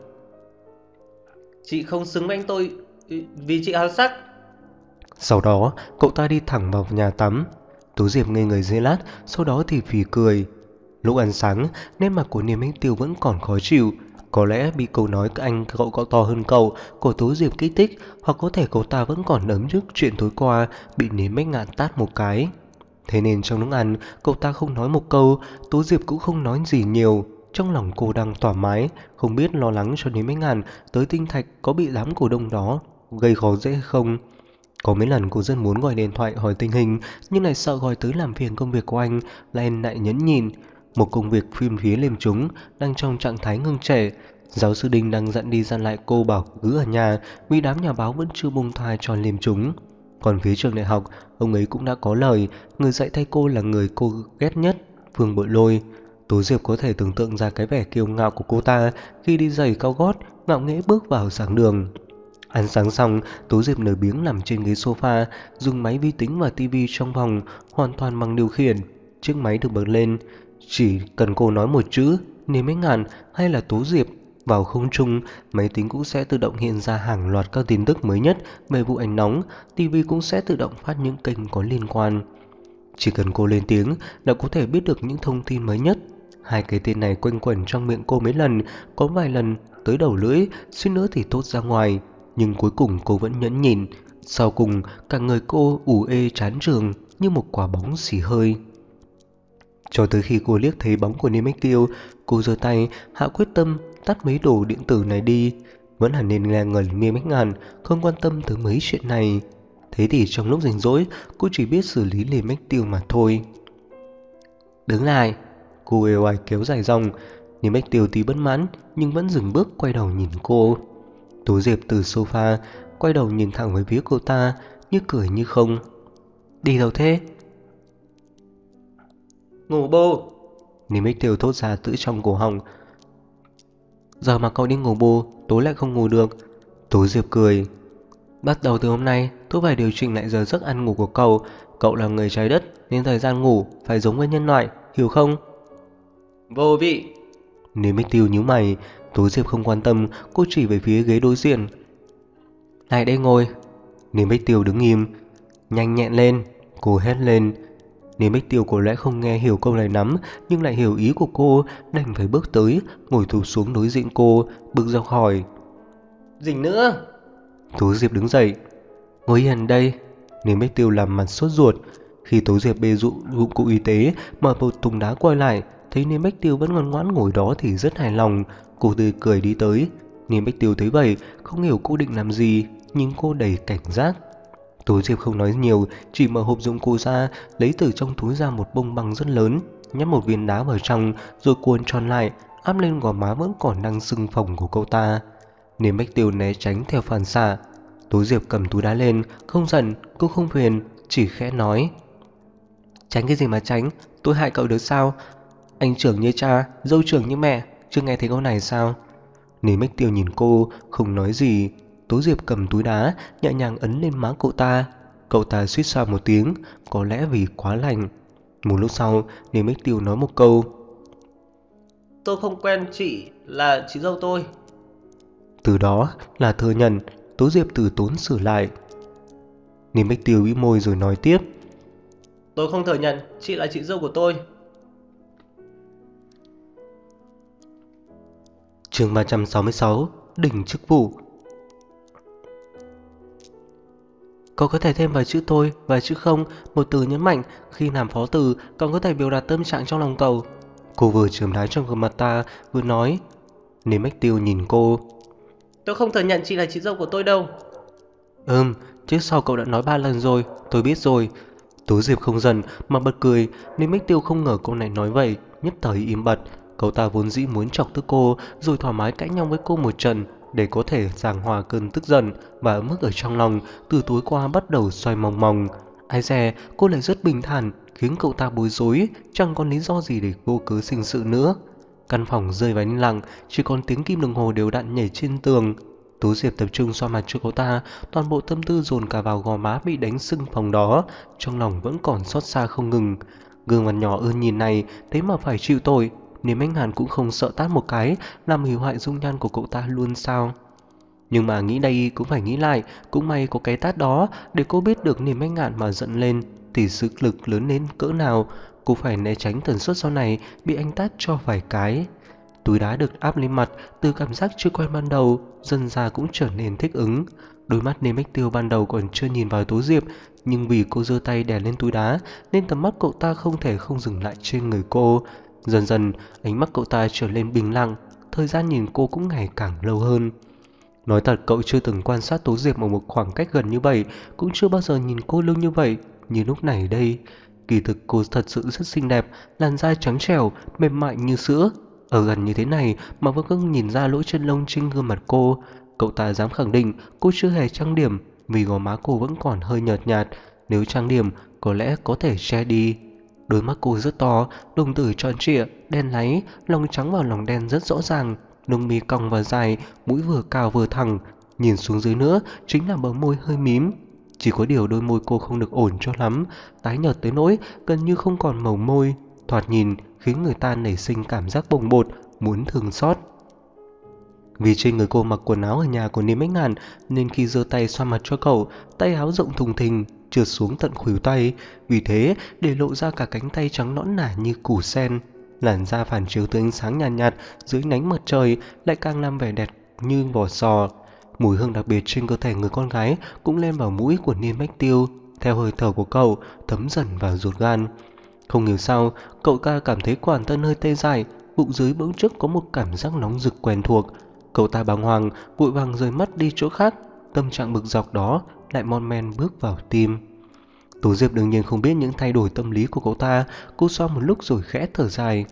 Chị không xứng với anh tôi vì chị háo sắc. Sau đó cậu ta đi thẳng vào nhà tắm. Tú Diệp ngây người giây lát, sau đó thì phì cười. Lúc ăn sáng, nét mặt của Niềm Minh Tiêu vẫn còn khó chịu. Có lẽ bị câu nói anh cậu to hơn cậu của Tú Diệp kích thích, hoặc có thể cậu ta vẫn còn ấm nhức chuyện tối qua bị Niềm Bách Ngạn tát một cái. Thế nên trong lúc ăn, cậu ta không nói một câu, Tú Diệp cũng không nói gì nhiều. Trong lòng cô đang thoải mái, không biết lo lắng cho Niềm Bách Ngạn tới Tinh Thạch có bị đám cổ đông đó gây khó dễ hay không. Có mấy lần cô rất muốn gọi điện thoại hỏi tình hình, nhưng lại sợ gọi tới làm phiền công việc của anh, nên lại nhẫn nhịn. Một công việc phim phía liêm chúng đang trong trạng thái ngưng trệ. Giáo sư Đinh đang dặn đi dặn lại cô bảo cứ ở nhà vì đám nhà báo vẫn chưa buông tha cho liêm chúng. Còn phía trường đại học, ông ấy cũng đã có lời, người dạy thay cô là người cô ghét nhất, Phương Bội Lôi. Tố Diệp có thể tưởng tượng ra cái vẻ kiêu ngạo của cô ta khi đi giày cao gót, ngạo nghễ bước vào giảng đường. Ăn sáng xong, Tố Diệp lười biếng nằm trên ghế sofa, dùng máy vi tính và tivi trong phòng, hoàn toàn bằng điều khiển. Chiếc máy được bật lên, chỉ cần cô nói một chữ, Niềm Bách Ngạn hay là Tố Diệp vào không trung, máy tính cũng sẽ tự động hiện ra hàng loạt các tin tức mới nhất về vụ ảnh nóng, tivi cũng sẽ tự động phát những kênh có liên quan. Chỉ cần cô lên tiếng là có thể biết được những thông tin mới nhất. Hai cái tên này quanh quẩn trong miệng cô mấy lần, có vài lần tới đầu lưỡi, suýt nữa thì thốt ra ngoài. Nhưng cuối cùng cô vẫn nhẫn nhịn. Sau cùng cả người cô ủ ê chán trường như một quả bóng xì hơi. Cho tới khi cô liếc thấy bóng của Niêm Bách Tiêu, cô giơ tay hạ quyết tâm tắt mấy đồ điện tử này đi. Vẫn hẳn nên nghe ngẩn Niêm Bách Ngạn không quan tâm tới mấy chuyện này. Thế thì trong lúc rảnh rỗi, cô chỉ biết xử lý Niêm Bách Tiêu mà thôi. Đứng lại. Cô êu ai kéo dài dòng. Niêm Bách Tiêu tí bất mãn nhưng vẫn dừng bước quay đầu nhìn cô. Tố Diệp từ sofa quay đầu nhìn thẳng về phía cô ta, như cười như không. Đi đâu thế? Ngủ bù. Niêm Bách Tiêu thốt ra từ trong cổ họng. Giờ mà cậu đi ngủ bù, tối lại không ngủ được. Tố Diệp cười. Bắt đầu từ hôm nay, tôi phải điều chỉnh lại giờ giấc ăn ngủ của cậu. Cậu là người trái đất nên thời gian ngủ phải giống với nhân loại, hiểu không? Vô vị. Niêm Bách Tiêu nhíu mày. Tố Diệp không quan tâm, cô chỉ về phía ghế đối diện. Lại đây ngồi. Niêm Bách Tiêu đứng im. Nhanh nhẹn lên. Cô hét lên. Niêm Bách Tiêu có lẽ không nghe hiểu câu này lắm, nhưng lại hiểu ý của cô, đành phải bước tới, ngồi thụp xuống đối diện cô, bực dọc hỏi. Rình nữa. Tố Diệp đứng dậy. Ngồi yên đây. Niêm Bách Tiêu làm mặt sốt ruột. Khi Tố Diệp bê dụng cụ y tế mở một thùng đá quay lại, thấy Niêm Bách Tiêu vẫn ngoan ngoãn ngồi đó thì rất hài lòng. Cô tươi cười đi tới. Niêm Bách Tiêu thấy vậy, không hiểu cô định làm gì, nhưng cô đầy cảnh giác. Tố Diệp không nói nhiều, chỉ mở hộp dụng cụ ra, lấy từ trong túi ra một bông băng rất lớn, nhét một viên đá vào trong, rồi cuốn tròn lại, áp lên gò má vẫn còn đang sưng phồng của cậu ta. Niềm Bách Tiêu né tránh theo phản xạ. Tố Diệp cầm túi đá lên, không giận, cũng không phiền, chỉ khẽ nói. Tránh cái gì mà tránh, tôi hại cậu được sao? Anh trưởng như cha, dâu trưởng như mẹ, chưa nghe thấy câu này sao? Niềm Bách Tiêu nhìn cô, không nói gì. Tố Diệp cầm túi đá, nhẹ nhàng ấn lên má cậu ta. Cậu ta suýt xoa một tiếng, có lẽ vì quá lạnh. Một lúc sau, Niềm Bách Tiêu nói một câu. Tôi không quen chị là chị dâu tôi. Từ đó là thừa nhận. Tố Diệp từ tốn sửa lại. Niềm Bách Tiêu bĩu môi rồi nói tiếp. Tôi không thừa nhận chị là chị dâu của tôi. Chương 366, đỉnh chức vụ. Cậu có thể thêm vài chữ tôi và chữ không, một từ nhấn mạnh. Khi làm phó từ, cậu có thể biểu đạt tâm trạng trong lòng cậu. Cô vừa chườm đá trong gương mặt ta, vừa nói. Niềm Bách Tiêu nhìn cô. Tôi không thừa nhận chị là chị dâu của tôi đâu. Trước sau cậu đã nói 3 lần rồi, tôi biết rồi. Tố Diệp không giận mà bật cười, nên Bách Tiêu không ngờ cô này nói vậy, nhất thời im bặt. Cậu ta vốn dĩ muốn chọc tức cô rồi thoải mái cãi nhau với cô một trận để có thể giảng hòa cơn tức giận và ấm ức ở trong lòng từ tối qua bắt đầu xoay mòng mòng. Ai dè cô lại rất bình thản, khiến cậu ta bối rối, chẳng còn lý do gì để cô cứ sinh sự nữa. Căn phòng rơi vào im lặng, chỉ còn tiếng kim đồng hồ đều đặn nhảy trên tường. Tú Diệp tập trung xoa mặt cho cậu ta, toàn bộ tâm tư dồn cả vào gò má bị đánh sưng phồng đó, trong lòng vẫn còn xót xa không ngừng. Gương mặt nhỏ ơn nhìn này, thế mà phải chịu tội, Niềm Anh Hàn cũng không sợ tát một cái, làm hủy hoại dung nhan của cậu ta luôn sao? Nhưng mà nghĩ đây cũng phải nghĩ lại, cũng may có cái tát đó để cô biết được Niềm Anh Hàn mà giận lên thì sức lực lớn đến cỡ nào, cô phải né tránh tần suất sau này bị anh tát cho vài cái. Túi đá được áp lên mặt, từ cảm giác chưa quen ban đầu, dần ra cũng trở nên thích ứng. Đôi mắt Nêm Ích Tiêu ban đầu còn chưa nhìn vào Tố Diệp, nhưng vì cô giơ tay đè lên túi đá, nên tầm mắt cậu ta không thể không dừng lại trên người cô. Dần dần, ánh mắt cậu ta trở nên bình lặng, thời gian nhìn cô cũng ngày càng lâu hơn. Nói thật cậu chưa từng quan sát Tố Diệp ở một khoảng cách gần như vậy, cũng chưa bao giờ nhìn cô lưng như vậy, như lúc này đây. Kỳ thực cô thật sự rất xinh đẹp, làn da trắng trẻo, mềm mại như sữa. Ở gần như thế này mà vẫn không nhìn ra lỗ chân lông trên gương mặt cô. Cậu ta dám khẳng định cô chưa hề trang điểm, vì gò má cô vẫn còn hơi nhợt nhạt. Nếu trang điểm có lẽ có thể che đi. Đôi mắt cô rất to, đồng tử tròn trịa, đen láy, lòng trắng và lòng đen rất rõ ràng. Lông mi cong và dài, mũi vừa cao vừa thẳng. Nhìn xuống dưới nữa chính là bờ môi hơi mím. Chỉ có điều đôi môi cô không được ổn cho lắm, tái nhợt tới nỗi gần như không còn màu môi, thoạt nhìn khiến người ta nảy sinh cảm giác bồng bột, muốn thương xót. Vì trên người cô mặc quần áo ở nhà của Niêm Ích Ngàn nên khi giơ tay xoa mặt cho cậu, tay áo rộng thùng thình trượt xuống tận khuỷu tay, vì thế để lộ ra cả cánh tay trắng nõn nả như củ sen. Làn da phản chiếu từ ánh sáng nhàn nhạt, dưới ánh mặt trời lại càng làm vẻ đẹp như vỏ sò. Mùi hương đặc biệt trên cơ thể người con gái cũng lên vào mũi của Niên Bách Tiêu, theo hơi thở của cậu thấm dần vào ruột gan. Không hiểu sao, cậu ta cảm thấy toàn thân hơi tê dại, bụng dưới bỗng chốc có một cảm giác nóng rực quen thuộc. Cậu ta bàng hoàng, vội vàng rời mắt đi chỗ khác, tâm trạng bực dọc đó lại mon men bước vào tim. Tố Diệp đương nhiên không biết những thay đổi tâm lý của cậu ta, cô xoa một lúc rồi khẽ thở dài.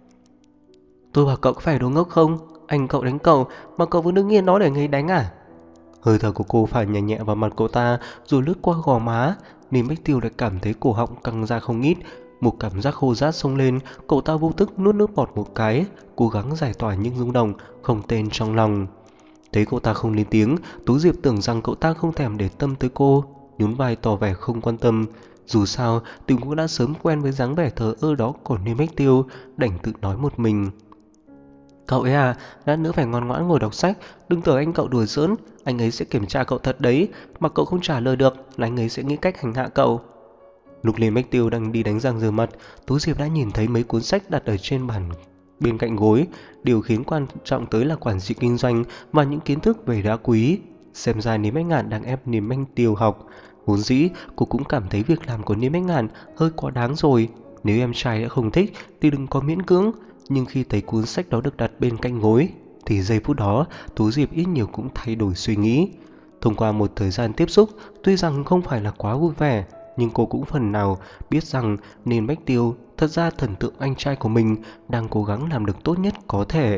Tôi bảo cậu có phải đồ ngốc không? Anh cậu đánh cậu mà cậu vẫn đứng yên đó để người đánh à? Hơi thở của cô phải nhẹ nhẹ vào mặt cậu ta rồi lướt qua gò má. Niềm Bách Tiêu lại cảm thấy cổ họng căng ra không ít. Một cảm giác khô rát xông lên, cậu ta vô thức nuốt nước bọt một cái, cố gắng giải tỏa những rung động không tên trong lòng. Thấy cậu ta không lên tiếng, Tú Diệp tưởng rằng cậu ta không thèm để tâm tới cô, nhún vai tỏ vẻ không quan tâm. Dù sao, Tình cũng đã sớm quen với dáng vẻ thờ ơ đó của Niêm Bách Tiêu, đành tự nói một mình. Cậu ấy à, lát nữa phải ngoan ngoãn ngồi đọc sách, đừng tưởng anh cậu đùa giỡn, anh ấy sẽ kiểm tra cậu thật đấy, mà cậu không trả lời được là anh ấy sẽ nghĩ cách hành hạ cậu. Lúc Liên Bách Tiêu đang đi đánh răng rửa mặt, Tú Diệp đã nhìn thấy mấy cuốn sách đặt ở trên bàn bên cạnh gối. Điều khiến quan trọng tới là quản trị kinh doanh và những kiến thức về đá quý. Xem ra Niêm Bách Ngạn đang ép Niêm Bách Tiêu học. Vốn dĩ cô cũng cảm thấy việc làm của Niêm Bách Ngạn hơi quá đáng rồi. Nếu em trai đã không thích thì đừng có miễn cưỡng. Nhưng khi thấy cuốn sách đó được đặt bên cạnh gối thì giây phút đó Tú Diệp ít nhiều cũng thay đổi suy nghĩ. Thông qua một thời gian tiếp xúc, tuy rằng không phải là quá vui vẻ, nhưng cô cũng phần nào biết rằng Niên Bách Tiêu thật ra thần tượng anh trai của mình đang cố gắng làm được tốt nhất có thể.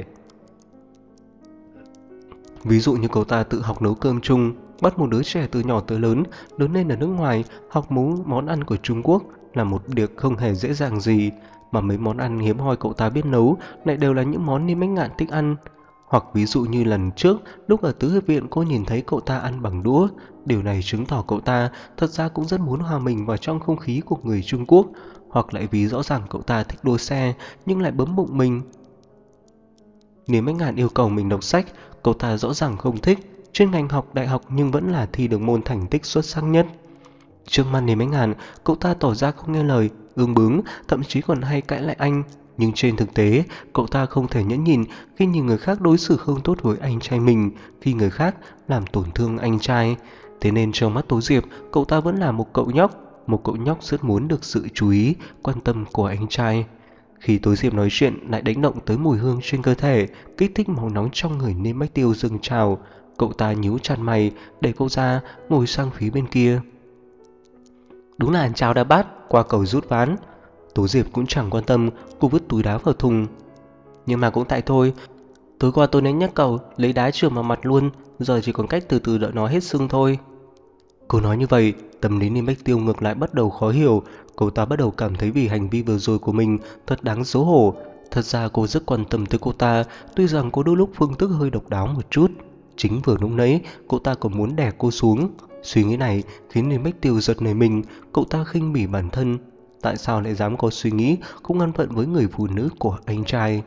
Ví dụ như cậu ta tự học nấu cơm chung, bắt một đứa trẻ từ nhỏ tới lớn lên ở nước ngoài học món ăn của Trung Quốc là một việc không hề dễ dàng gì, mà mấy món ăn hiếm hoi cậu ta biết nấu lại đều là những món Niêm Bách Ngạn thích ăn. Hoặc ví dụ như lần trước, lúc ở tứ hợp viện cô nhìn thấy cậu ta ăn bằng đũa, điều này chứng tỏ cậu ta thật ra cũng rất muốn hòa mình vào trong không khí của người Trung Quốc. Hoặc lại vì rõ ràng cậu ta thích đua xe nhưng lại bấm bụng mình. Nếu Bách Ngạn yêu cầu mình đọc sách, cậu ta rõ ràng không thích, chuyên ngành học đại học nhưng vẫn là thi được môn thành tích xuất sắc nhất. Trước mặt Niềm Bách Ngạn, cậu ta tỏ ra không nghe lời, ương bướng, thậm chí còn hay cãi lại anh. Nhưng trên thực tế, cậu ta không thể nhẫn nhịn khi nhìn người khác đối xử không tốt với anh trai mình, khi người khác làm tổn thương anh trai. Thế nên trong mắt Tố Diệp, cậu ta vẫn là một cậu nhóc rất muốn được sự chú ý, quan tâm của anh trai. Khi Tố Diệp nói chuyện lại đánh động tới mùi hương trên cơ thể, kích thích máu nóng trong người Niêm Bách Tiêu dâng trào. Cậu ta nhíu chặt mày, đẩy cậu ra, ngồi sang phía bên kia. Đúng là chào đã bắt, qua cầu rút ván. Tố Diệp cũng chẳng quan tâm, cô vứt túi đá vào thùng. Nhưng mà cũng tại tôi, tối qua tôi nên nhắc cậu lấy đá chườm vào mặt luôn, giờ chỉ còn cách từ từ đợi nó hết sưng thôi. Cô nói như vậy, tâm lý Niêm Bách Tiêu ngược lại bắt đầu khó hiểu. Cậu ta bắt đầu cảm thấy vì hành vi vừa rồi của mình thật đáng xấu hổ. Thật ra cô rất quan tâm tới cô ta, tuy rằng có đôi lúc phương thức hơi độc đáo một chút. Chính vừa lúc nãy, cậu ta còn muốn đè cô xuống. Suy nghĩ này khiến Niêm Bách Tiêu giật nảy mình. Cậu ta khinh bỉ bản thân. Tại sao lại dám có suy nghĩ không ăn phận với người phụ nữ của anh trai?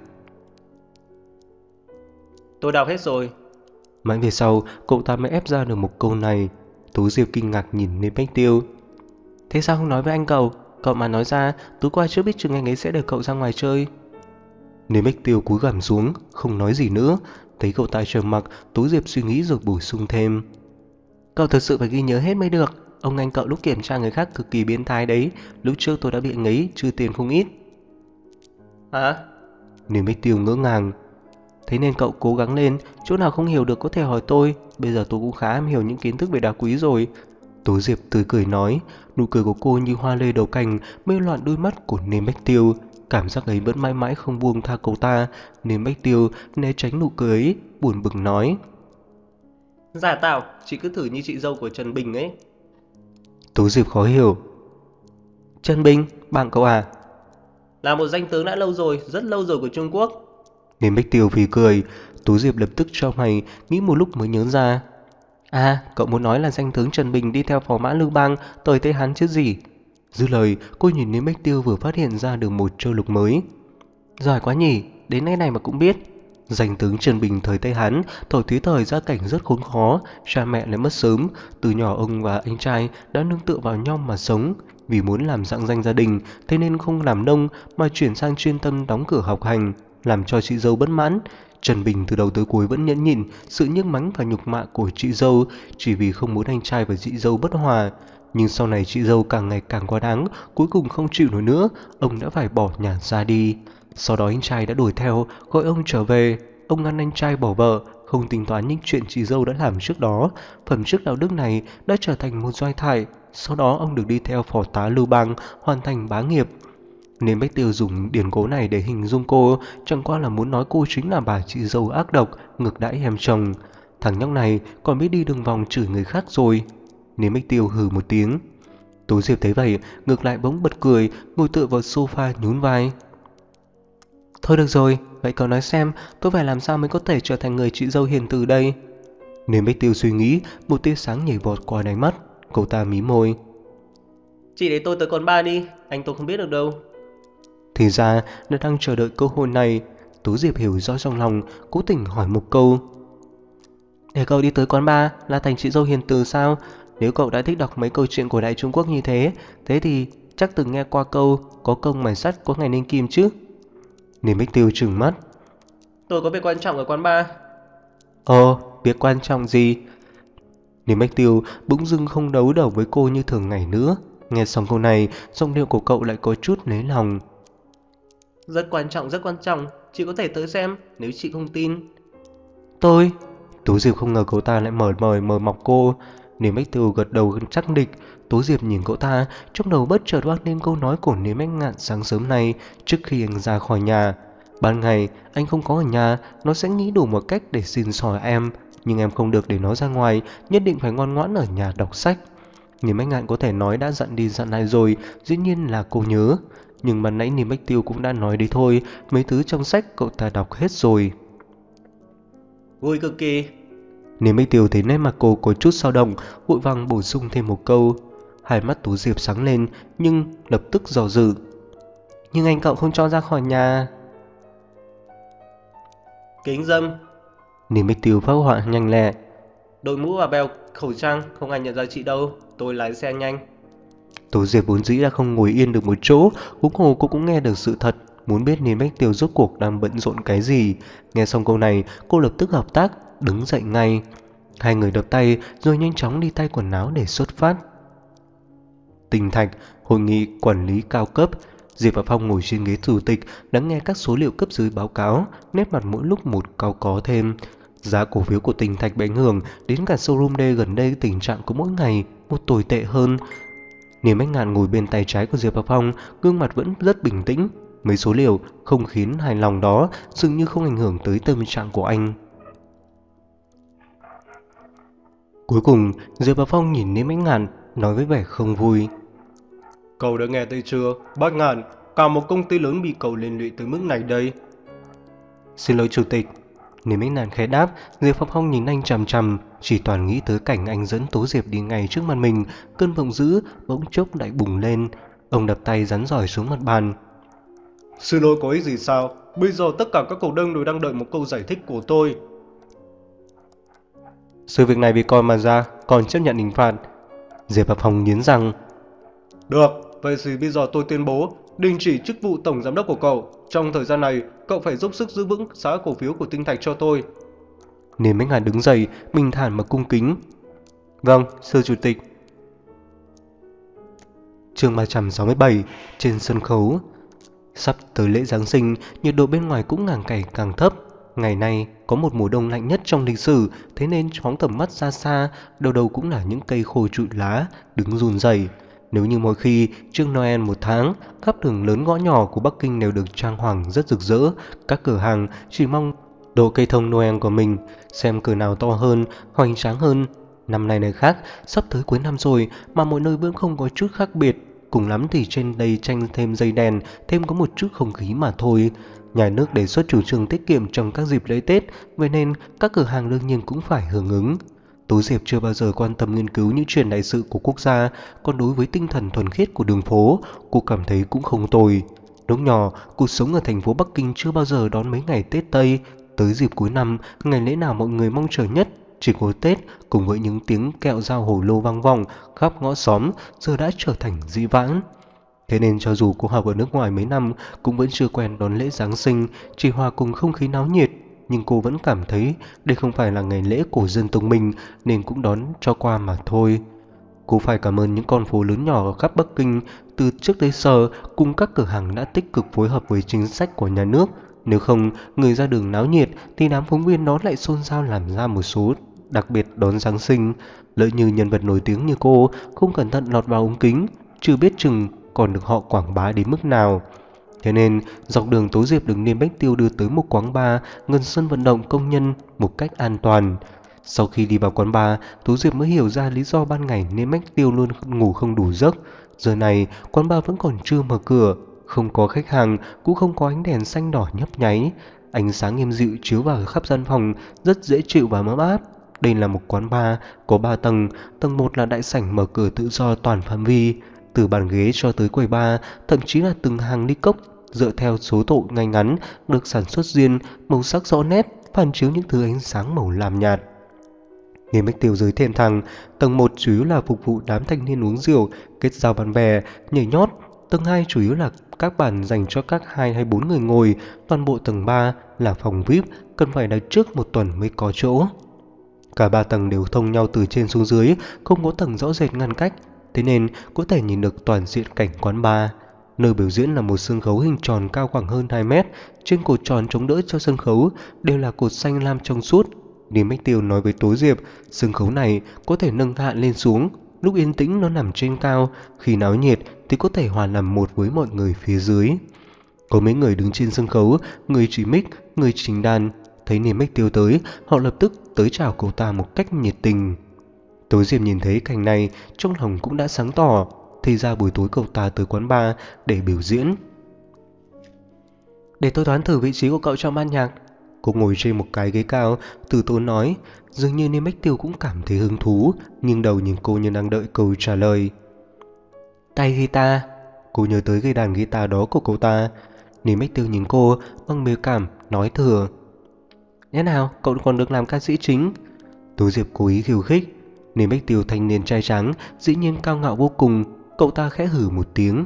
Tôi đọc hết rồi. Mãi về sau, cậu ta mới ép ra được một câu này. Tú Diệp kinh ngạc nhìn Niêm Bách Tiêu. Thế sao không nói với anh cậu? Cậu mà nói ra, tối qua chưa biết chừng anh ấy sẽ để cậu ra ngoài chơi. Niêm Bách Tiêu cúi gằm xuống, không nói gì nữa. Thấy cậu ta trầm mặc, Tú Diệp suy nghĩ rồi bổ sung thêm. Cậu thật sự phải ghi nhớ hết mới được. Ông anh cậu lúc kiểm tra người khác cực kỳ biến thái đấy. Lúc trước tôi đã bị anh ấy trừ tiền không ít. Hả? Niêm Bách Tiêu ngỡ ngàng. Thế nên cậu cố gắng lên, chỗ nào không hiểu được có thể hỏi tôi. Bây giờ tôi cũng khá am hiểu những kiến thức về đá quý rồi. Tố Diệp tươi cười nói, nụ cười của cô như hoa lê đầu cành, mê loạn đôi mắt của Niêm Bách Tiêu. Cảm giác ấy vẫn mãi mãi không buông tha cậu ta. Niêm Bách Tiêu né tránh nụ cười ấy, buồn bực nói. Giả tạo, chị cứ thử như chị dâu của Trần Bình ấy. Tố Diệp khó hiểu. Trần Bình, bạn cậu à? Là một danh tướng đã lâu rồi, rất lâu rồi của Trung Quốc. Niêm Bách Tiêu phì cười. Tố Diệp lập tức cho mày, nghĩ một lúc mới nhớ ra. À, cậu muốn nói là danh tướng Trần Bình đi theo phò mã Lưu Bang tới Tây Hán chứ gì? Dứt lời, cô nhìn Niêm Bách Tiêu vừa phát hiện ra được một châu lục mới. Giỏi quá nhỉ, đến nay này mà cũng biết. Danh tướng Trần Bình thời Tây Hán, thổi thời gia cảnh rất khốn khó, cha mẹ lại mất sớm, từ nhỏ ông và anh trai đã nương tựa vào nhau mà sống. Vì muốn làm rạng danh gia đình, thế nên không làm nông mà chuyển sang chuyên tâm đóng cửa học hành, làm cho chị dâu bất mãn. Trần Bình từ đầu tới cuối vẫn nhẫn nhịn sự nhức mắng và nhục mạ của chị dâu, chỉ vì không muốn anh trai và chị dâu bất hòa. Nhưng sau này chị dâu càng ngày càng quá đáng, cuối cùng không chịu nổi nữa, ông đã phải bỏ nhà ra đi. Sau đó anh trai đã đuổi theo, gọi ông trở về. Ông ngăn anh trai bỏ vợ, không tính toán những chuyện chị dâu đã làm trước đó. Phẩm chất đạo đức này đã trở thành một doai thải. Sau đó ông được đi theo phò tá Lưu Bang, hoàn thành bá nghiệp. Nên Bách Tiêu dùng điển cố này để hình dung cô, chẳng qua là muốn nói cô chính là bà chị dâu ác độc, ngược đãi em chồng. Thằng nhóc này còn biết đi đường vòng chửi người khác rồi. Nên Bách Tiêu hừ một tiếng. Tố Diệp thấy vậy, ngược lại bỗng bật cười, ngồi tựa vào sofa nhún vai. Thôi được rồi, vậy cậu nói xem tôi phải làm sao mới có thể trở thành người chị dâu hiền từ đây? Nên Bách Tiêu suy nghĩ, một tia sáng nhảy vọt qua đáy mắt. Cậu ta mí môi. Chị để tôi tới quán bar đi, anh tôi không biết được đâu. Thì ra nó đang chờ đợi cơ hội này. Tú Diệp hiểu rõ trong lòng, cố tình hỏi một câu. Để cậu đi tới quán bar là thành chị dâu hiền từ sao? Nếu cậu đã thích đọc mấy câu chuyện của Đại Trung Quốc như thế, thế thì chắc từng nghe qua câu có công mài sắt có ngày nên kim chứ. Niềm Bích Tiêu trừng mắt. Tôi có việc quan trọng ở quán bar. Việc quan trọng gì? Niềm Bách Tiêu bỗng dưng không đấu đầu với cô như thường ngày nữa. Nghe xong câu này, giọng điệu của cậu lại có chút lấy lòng. Rất quan trọng, chị có thể tới xem nếu chị không tin. Tôi? Tú Diệp không ngờ cậu ta lại mở mọc cô. Niềm Bách Tiêu gật đầu chắc địch. Tú Diệp nhìn cậu ta, trong đầu bất chợt vang lên câu nói của Niềm Bách Ngạn sáng sớm nay trước khi anh ra khỏi nhà. Ban ngày anh không có ở nhà, nó sẽ nghĩ đủ một cách để xin xỏ em, nhưng em không được để nó ra ngoài, nhất định phải ngoan ngoãn ở nhà đọc sách. Niềm Bách Ngạn có thể nói đã dặn đi dặn lại rồi, dĩ nhiên là cô nhớ. Nhưng ban nãy Niềm Bách Tiêu cũng đã nói đi thôi, mấy thứ trong sách cậu ta đọc hết rồi. Vui cực kỳ. Niềm Bách Tiêu thấy nét mặt cô có chút dao động, vội vàng bổ sung thêm một câu. Hai mắt Tú Diệp sáng lên, nhưng lập tức dò dự. Nhưng anh cậu không cho ra khỏi nhà. Kính dâm. Niềm Bách Tiêu phát họa nhanh lẹ. Đội mũ và đeo khẩu trang, không ai nhận ra chị đâu. Tôi lái xe nhanh. Tú Diệp vốn dĩ đã không ngồi yên được một chỗ, huống hồ cô cũng nghe được sự thật, muốn biết Niềm Bách Tiêu rốt cuộc đang bận rộn cái gì. Nghe xong câu này, cô lập tức hợp tác, đứng dậy ngay. Hai người đập tay rồi nhanh chóng đi tay quần áo để xuất phát. Tinh Thạch, hội nghị quản lý cao cấp. Diệp và Phong ngồi trên ghế chủ tịch, lắng nghe các số liệu cấp dưới báo cáo, nét mặt mỗi lúc một cao có thêm. Giá cổ phiếu của Tinh Thạch bị ảnh hưởng, đến cả showroom D gần đây tình trạng của mỗi ngày một tồi tệ hơn. Niềm Bách Ngạn ngồi bên tay trái của Diệp và Phong, gương mặt vẫn rất bình tĩnh. Mấy số liệu không khiến hài lòng đó dường như không ảnh hưởng tới tâm trạng của anh. Cuối cùng, Diệp và Phong nhìn Niêm Bách Ngạn, nói với vẻ không vui. Cậu đã nghe thấy chưa, Bách Ngạn, cả một công ty lớn bị cậu liên lụy tới mức này đây. Xin lỗi chủ tịch. Niêm Bách Ngạn khẽ đáp. Diệp và Phong nhìn anh chằm chằm, chỉ toàn nghĩ tới cảnh anh dẫn Tố Diệp đi ngay trước mặt mình. Cơn giận dữ bỗng chốc lại bùng lên. Ông đập tay rắn rỏi xuống mặt bàn. Xin lỗi có ích gì sao? Bây giờ tất cả các cổ đông đều đang đợi một câu giải thích của tôi. Sự việc này vì coi mà ra, còn chấp nhận hình phạt. Diệp và Phong nghiến răng. Được, vậy thì bây giờ tôi tuyên bố đình chỉ chức vụ tổng giám đốc của cậu. Trong thời gian này, cậu phải giúp sức giữ vững giá cổ phiếu của Tinh Thạch cho tôi. Niêm Bách Ngạn đứng dậy, bình thản mà cung kính. Vâng, thưa chủ tịch. Chương 367, trên sân khấu. Sắp tới lễ Giáng sinh, nhiệt độ bên ngoài cũng càng ngày càng thấp. Ngày nay có một mùa đông lạnh nhất trong lịch sử, thế nên phóng tầm mắt ra xa, đâu đâu cũng là những cây khô trụi lá, đứng run rẩy. Nếu như mỗi khi trước Noel một tháng, khắp đường lớn ngõ nhỏ của Bắc Kinh đều được trang hoàng rất rực rỡ, các cửa hàng chỉ mong độ cây thông Noel của mình, xem cửa nào to hơn, hoành tráng hơn. Năm nay này khác, sắp tới cuối năm rồi mà mọi nơi vẫn không có chút khác biệt. Cùng lắm thì trên đây tranh thêm dây đèn, thêm có một chút không khí mà thôi. Nhà nước đề xuất chủ trương tiết kiệm trong các dịp lễ Tết, vậy nên các cửa hàng đương nhiên cũng phải hưởng ứng. Tố Diệp chưa bao giờ quan tâm nghiên cứu những chuyện đại sự của quốc gia, còn đối với tinh thần thuần khiết của đường phố, cô cảm thấy cũng không tồi. Lúc nhỏ, cuộc sống ở thành phố Bắc Kinh chưa bao giờ đón mấy ngày Tết Tây. Tới dịp cuối năm, ngày lễ nào mọi người mong chờ nhất chỉ có Tết, cùng với những tiếng kẹo dao hổ lô vang vọng khắp ngõ xóm, giờ đã trở thành dĩ vãng. Thế nên cho dù cô học ở nước ngoài mấy năm cũng vẫn chưa quen đón lễ Giáng sinh, chỉ hòa cùng không khí náo nhiệt, nhưng cô vẫn cảm thấy đây không phải là ngày lễ của dân tộc mình nên cũng đón cho qua mà thôi. Cô phải cảm ơn những con phố lớn nhỏ ở khắp Bắc Kinh, từ trước tới giờ cùng các cửa hàng đã tích cực phối hợp với chính sách của nhà nước. Nếu không, người ra đường náo nhiệt thì đám phóng viên đó lại xôn xao làm ra một số đặc biệt đón Giáng sinh. Lỡ như nhân vật nổi tiếng như cô không cẩn thận lọt vào ống kính, chưa biết chừng còn được họ quảng bá đến mức nào. Thế nên dọc đường Tố Diệp được Niêm Bách Tiêu đưa tới một quán bar gần sân vận động công nhân một cách an toàn. Sau khi đi vào quán bar, Tố Diệp mới hiểu ra lý do ban ngày Niêm Bách Tiêu luôn ngủ không đủ giấc. Giờ này quán bar vẫn còn chưa mở cửa, không có khách hàng, cũng không có ánh đèn xanh đỏ nhấp nháy. Ánh sáng êm dịu chiếu vào khắp gian phòng, rất dễ chịu và ấm áp. Đây là một quán bar có 3 tầng, tầng 1 là đại sảnh mở cửa tự do toàn phạm vi, từ bàn ghế cho tới quầy bar, thậm chí là từng hàng ly cốc dựa theo số độ ngay ngắn được sản xuất riêng, màu sắc rõ nét, phản chiếu những thứ ánh sáng màu lam nhạt. Niêm Bách Tiêu dưới thêm thang, tầng 1 chủ yếu là phục vụ đám thanh niên uống rượu, kết giao bạn bè, nhảy nhót. Tầng 2 chủ yếu là các bàn dành cho các 2 hay 4 người ngồi, toàn bộ tầng 3 là phòng VIP, cần phải đặt trước một tuần mới có chỗ. Cả 3 tầng đều thông nhau từ trên xuống dưới, không có tầng rõ rệt ngăn cách, thế nên có thể nhìn được toàn diện cảnh quán bar. Nơi biểu diễn là một sân khấu hình tròn cao khoảng hơn 2 mét, trên cột tròn chống đỡ cho sân khấu đều là cột xanh lam trong suốt. Niêm Bách Tiêu nói với Tố Diệp, sân khấu này có thể nâng hạ lên xuống, lúc yên tĩnh nó nằm trên cao, khi náo nhiệt thì có thể hòa làm một với mọi người phía dưới. Có mấy người đứng trên sân khấu, người chỉ mic, người chỉnh đàn. Thấy Niêm Bách Tiêu tới, họ lập tức tới chào cậu ta một cách nhiệt tình. Tố Diệp nhìn thấy cảnh này, trong lòng cũng đã sáng tỏ, thì ra buổi tối cậu ta tới quán bar để biểu diễn. Để tôi đoán thử vị trí của cậu trong ban nhạc. Cô ngồi trên một cái ghế cao, từ tốn nói, dường như Niêm Bách Tiêu cũng cảm thấy hứng thú, nhưng đầu nhìn cô như đang đợi câu trả lời. Tay guitar. Cô nhớ tới cây đàn guitar đó của cậu ta. Niêm Bách Tiêu nhìn cô bằng biểu cảm, nói thừa. Thế nào, cậu còn được làm ca sĩ chính? Tố Diệp cố ý khiêu khích. Niêm Bách Tiêu thanh niên trai trắng, dĩ nhiên cao ngạo vô cùng. Cậu ta khẽ hử một tiếng.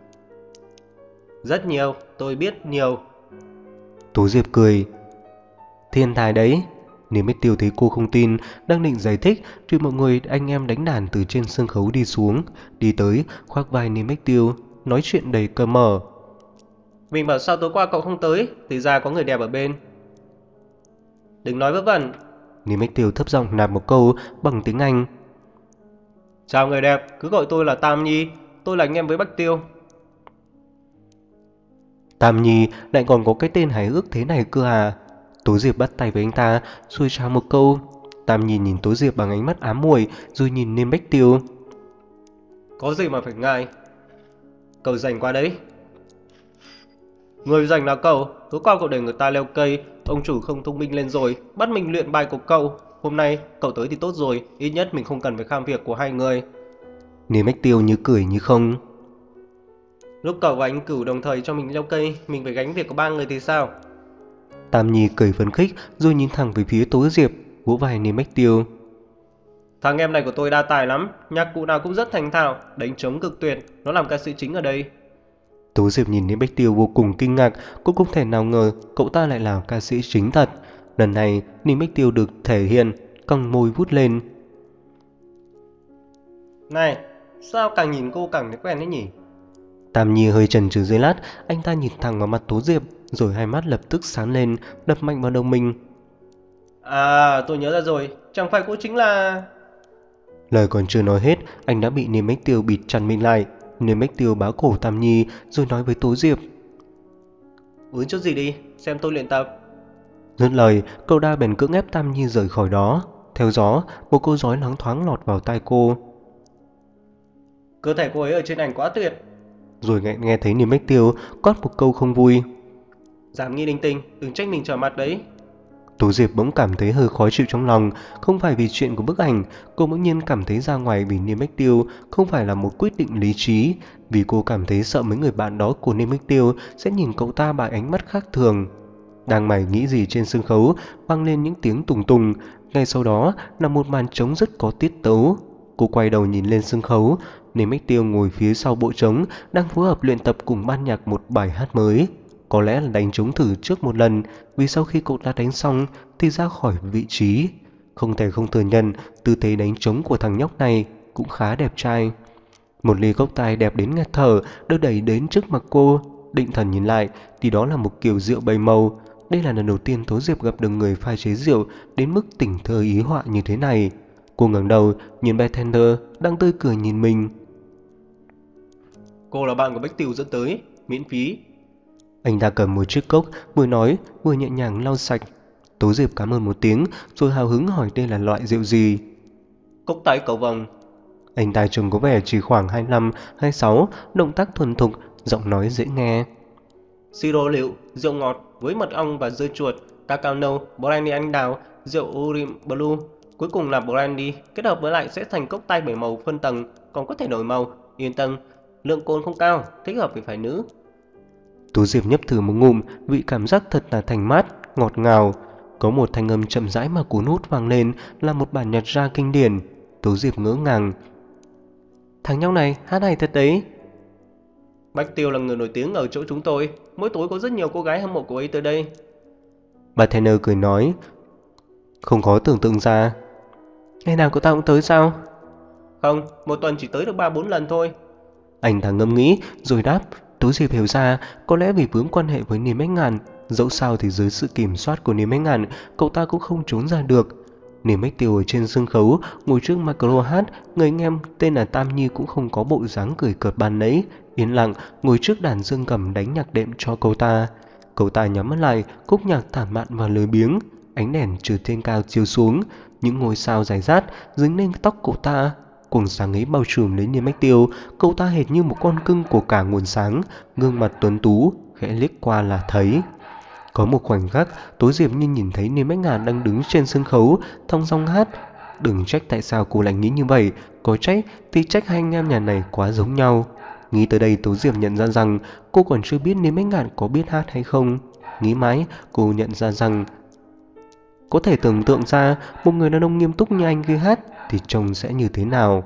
Rất nhiều, tôi biết nhiều. Tố Diệp cười. Thiên tài đấy. Niêm Bách Tiêu thấy cô không tin, đang định giải thích thì mọi người anh em đánh đàn từ trên sân khấu đi xuống, đi tới khoác vai Niêm Bách Tiêu, nói chuyện đầy cởi mở. Mình bảo sao tối qua cậu không tới, thì ra có người đẹp ở bên. Đừng nói vớ vẩn. Niêm Bách Tiêu thấp giọng nạp một câu bằng tiếng Anh. Chào người đẹp, cứ gọi tôi là Tam Nhi, tôi là anh em với Bách Tiêu. Tam Nhi lại còn có cái tên hài hước thế này cơ à? Tố Diệp bắt tay với anh ta, rồi chào một câu. Tam Nhi nhìn Tố Diệp bằng ánh mắt ám muội, rồi nhìn Niêm Bách Tiêu. Có gì mà phải ngại. Cậu rảnh qua đấy. Người rảnh là cậu. Tối qua cậu để người ta leo cây, ông chủ không thông minh lên rồi, bắt mình luyện bài của cậu. Hôm nay cậu tới thì tốt rồi, ít nhất mình không cần phải kham việc của hai người. Niêm Bách Tiêu như cười như không. Lúc cậu và anh Cửu đồng thời cho mình leo cây, mình phải gánh việc của ba người thì sao? Tam Nhi cười phấn khích, rồi nhìn thẳng về phía Tố Diệp, vỗ vai Niêm Bách Tiêu. Thằng em này của tôi đa tài lắm, nhạc cụ nào cũng rất thành thạo, đánh trống cực tuyệt, nó làm ca sĩ chính ở đây. Tố Diệp nhìn Niêm Bách Tiêu vô cùng kinh ngạc, cũng không thể nào ngờ cậu ta lại là ca sĩ chính thật. Lần này, Niêm Bách Tiêu được thể hiện, cong môi vút lên. Này, sao càng nhìn cô càng thấy quen đấy nhỉ? Tam Nhi hơi chần chừ giây lát, anh ta nhìn thẳng vào mặt Tố Diệp, rồi hai mắt lập tức sáng lên, đập mạnh vào đầu mình. À, tôi nhớ ra rồi, chẳng phải cô chính là... Lời còn chưa nói hết, anh đã bị Niêm Bách Tiêu bịt chặt miệng lại. Niêm Bách Tiêu bá cổ Tam Nhi, rồi nói với Tố Diệp. Uống chút gì đi, xem tôi luyện tập. Dứt lời, cậu ta bèn cưỡng ép Tam Nhi rời khỏi đó. Theo gió, một câu nói loáng thoáng lọt vào tai cô. Cơ thể cô ấy ở trên ảnh quá tuyệt. Rồi nghe thấy Niêm Bách Tiêu quát một câu không vui. Dám nghi linh tinh, đừng trách mình trở mặt đấy. Tố Diệp bỗng cảm thấy hơi khó chịu trong lòng, không phải vì chuyện của bức ảnh, cô bỗng nhiên cảm thấy ra ngoài vì Niêm Bách Tiêu không phải là một quyết định lý trí, vì cô cảm thấy sợ mấy người bạn đó của Niêm Bách Tiêu sẽ nhìn cậu ta bằng ánh mắt khác thường. Đang mải nghĩ gì trên sân khấu, vang lên những tiếng tùng tùng, ngay sau đó là một màn trống rất có tiết tấu. Cô quay đầu nhìn lên sân khấu, Niêm Bách Tiêu ngồi phía sau bộ trống đang phối hợp luyện tập cùng ban nhạc một bài hát mới. Có lẽ là đánh trống thử trước một lần, vì sau khi cậu ta đánh xong thì ra khỏi vị trí. Không thể không thừa nhận, tư thế đánh trống của thằng nhóc này cũng khá đẹp trai. Một ly cốc tai đẹp đến nghẹt thở được đẩy đến trước mặt cô. Định thần nhìn lại thì đó là một kiểu rượu bảy màu. Đây là lần đầu tiên Tố Diệp gặp được người pha chế rượu đến mức tỉnh thơ ý họa như thế này. Cô ngẩng đầu nhìn bartender đang tươi cười nhìn mình. Cô là bạn của Bách Tiêu dẫn tới, miễn phí. Anh ta cầm một chiếc cốc, vừa nói vừa nhẹ nhàng lau sạch. Tố Diệp cảm ơn một tiếng, rồi hào hứng hỏi đây là loại rượu gì. Cốc tái cầu vồng. Anh ta trông có vẻ chỉ khoảng 25, 26, động tác thuần thục, giọng nói dễ nghe. Siro liệu, rượu ngọt với mật ong và dưa chuột, cacao nâu, brandy anh đào, rượu urim blue. Cuối cùng là brandy, kết hợp với lại sẽ thành cốc tay 7 màu phân tầng, còn có thể đổi màu. Yên tâm, lượng cồn không cao, thích hợp với phái nữ. Tố Diệp nhấp thử một ngụm, vị cảm giác thật là thanh mát, ngọt ngào. Có một thanh âm chậm rãi mà cuốn hút vang lên là một bản nhạc ra kinh điển. Tố Diệp ngỡ ngàng. Thằng nhóc này hát hay thật đấy. Bách Tiêu là người nổi tiếng ở chỗ chúng tôi, mỗi tối có rất nhiều cô gái hâm mộ cô ấy tới đây. Bartender cười nói. Không khó tưởng tượng ra. Ngày nào cậu ta cũng tới sao? Không, một tuần chỉ tới được 3-4 lần thôi. Anh ta ngẫm nghĩ rồi đáp. Tố Diệp hiểu ra có lẽ vì vướng quan hệ với Niêm Bách Ngạn. Dẫu sao thì dưới sự kiểm soát của Niêm Bách Ngạn, cậu ta cũng không trốn ra được. Niêm Bách Tiêu ở trên sân khấu ngồi trước micro hát, người anh em tên là Tam Nhi cũng không có bộ dáng cười cợt ban nãy, yên lặng ngồi trước đàn dương cầm đánh nhạc đệm cho cậu ta. Cậu ta nhắm mắt lại, khúc nhạc tản mạn và lười biếng, ánh đèn từ trên cao chiếu xuống, những ngôi sao rải rát dính lên tóc cậu ta. Cuồng sáng ấy bao trùm lấy Niêm Bách Tiêu, cậu ta hệt như một con cưng của cả nguồn sáng, gương mặt tuấn tú, khẽ liếc qua là thấy. Có một khoảnh khắc, Tố Diệp như nhìn thấy Niêm Bách Ngạn đang đứng trên sân khấu, thong dong hát. Đừng trách tại sao cô lại nghĩ như vậy, có trách thì trách hai anh em nhà này quá giống nhau. Nghĩ tới đây Tố Diệp nhận ra rằng cô còn chưa biết Niêm Bách Ngạn có biết hát hay không. Nghĩ mãi, cô nhận ra rằng có thể tưởng tượng ra một người đàn ông nghiêm túc như anh khi hát thì trông sẽ như thế nào.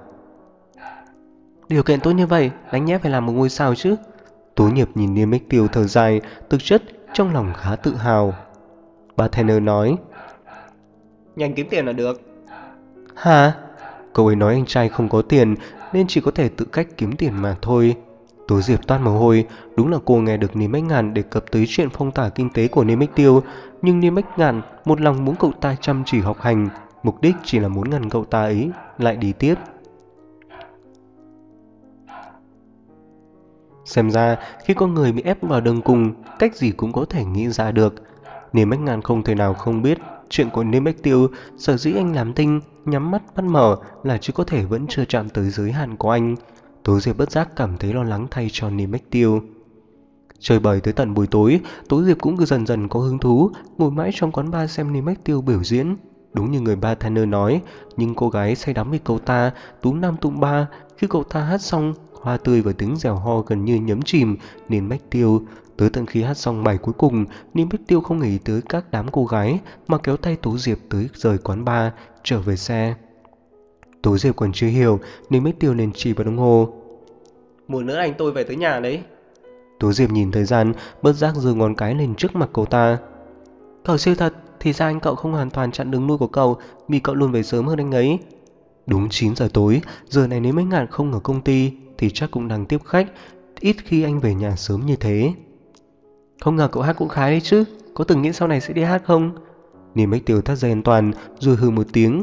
Điều kiện tốt như vậy, đáng nhẽ phải làm một ngôi sao chứ. Tố Nghiệp nhìn Niêm Bách Tiêu thở dài, thực chất trong lòng khá tự hào. Bartender nói. Nhanh kiếm tiền là được. Hả? Cậu ấy nói anh trai không có tiền nên chỉ có thể tự cách kiếm tiền mà thôi. Tố Diệp toát mồ hôi. Đúng là cô nghe được Niêm Bách Ngạn đề cập tới chuyện phong tỏa kinh tế của Niêm Bách Tiêu, nhưng Niêm Bách Ngạn một lòng muốn cậu ta chăm chỉ học hành, mục đích chỉ là muốn ngăn cậu ta ấy lại đi tiếp. Xem ra khi con người bị ép vào đường cùng, cách gì cũng có thể nghĩ ra được. Niêm Bách Ngạn không thể nào không biết chuyện của Niêm Bách Tiêu. Sở dĩ anh làm tinh, nhắm mắt bắt mở là chỉ có thể vẫn chưa chạm tới giới hạn của anh. Tố Diệp bất giác cảm thấy lo lắng thay cho Niêm Bách Tiêu. Chơi bời tới tận buổi tối, Tố Diệp cũng dần dần có hứng thú, ngồi mãi trong quán bar xem Niêm Bách Tiêu biểu diễn. Đúng như người bartender nói, nhưng cô gái say đắm vì cậu ta, túm năm tụm ba. Khi cậu ta hát xong, hoa tươi và tiếng rèo ho gần như nhấn chìm Niêm Bách Tiêu. Tới tận khi hát xong bài cuối cùng, Niêm Bách Tiêu không nghĩ tới các đám cô gái mà kéo tay Tố Diệp tới rời quán bar, trở về xe. Tố Diệp còn chưa hiểu, Niêm Bách Tiêu nên chỉ vào đồng hồ. Một nữa anh tôi về tới nhà đấy. Tố Diệp nhìn thời gian, bất giác giơ ngón cái lên trước mặt cậu ta. Cậu siêu thật, thì ra anh cậu không hoàn toàn chặn đường lui của cậu, vì cậu luôn về sớm hơn anh ấy. Đúng 9 giờ tối, giờ này nếu Bách Ngạn không ở công ty thì chắc cũng đang tiếp khách, ít khi anh về nhà sớm như thế. Không ngờ cậu hát cũng khá đấy chứ, có từng nghĩ sau này sẽ đi hát không? Niêm Bách Tiêu thắt dây an toàn rồi hừ một tiếng.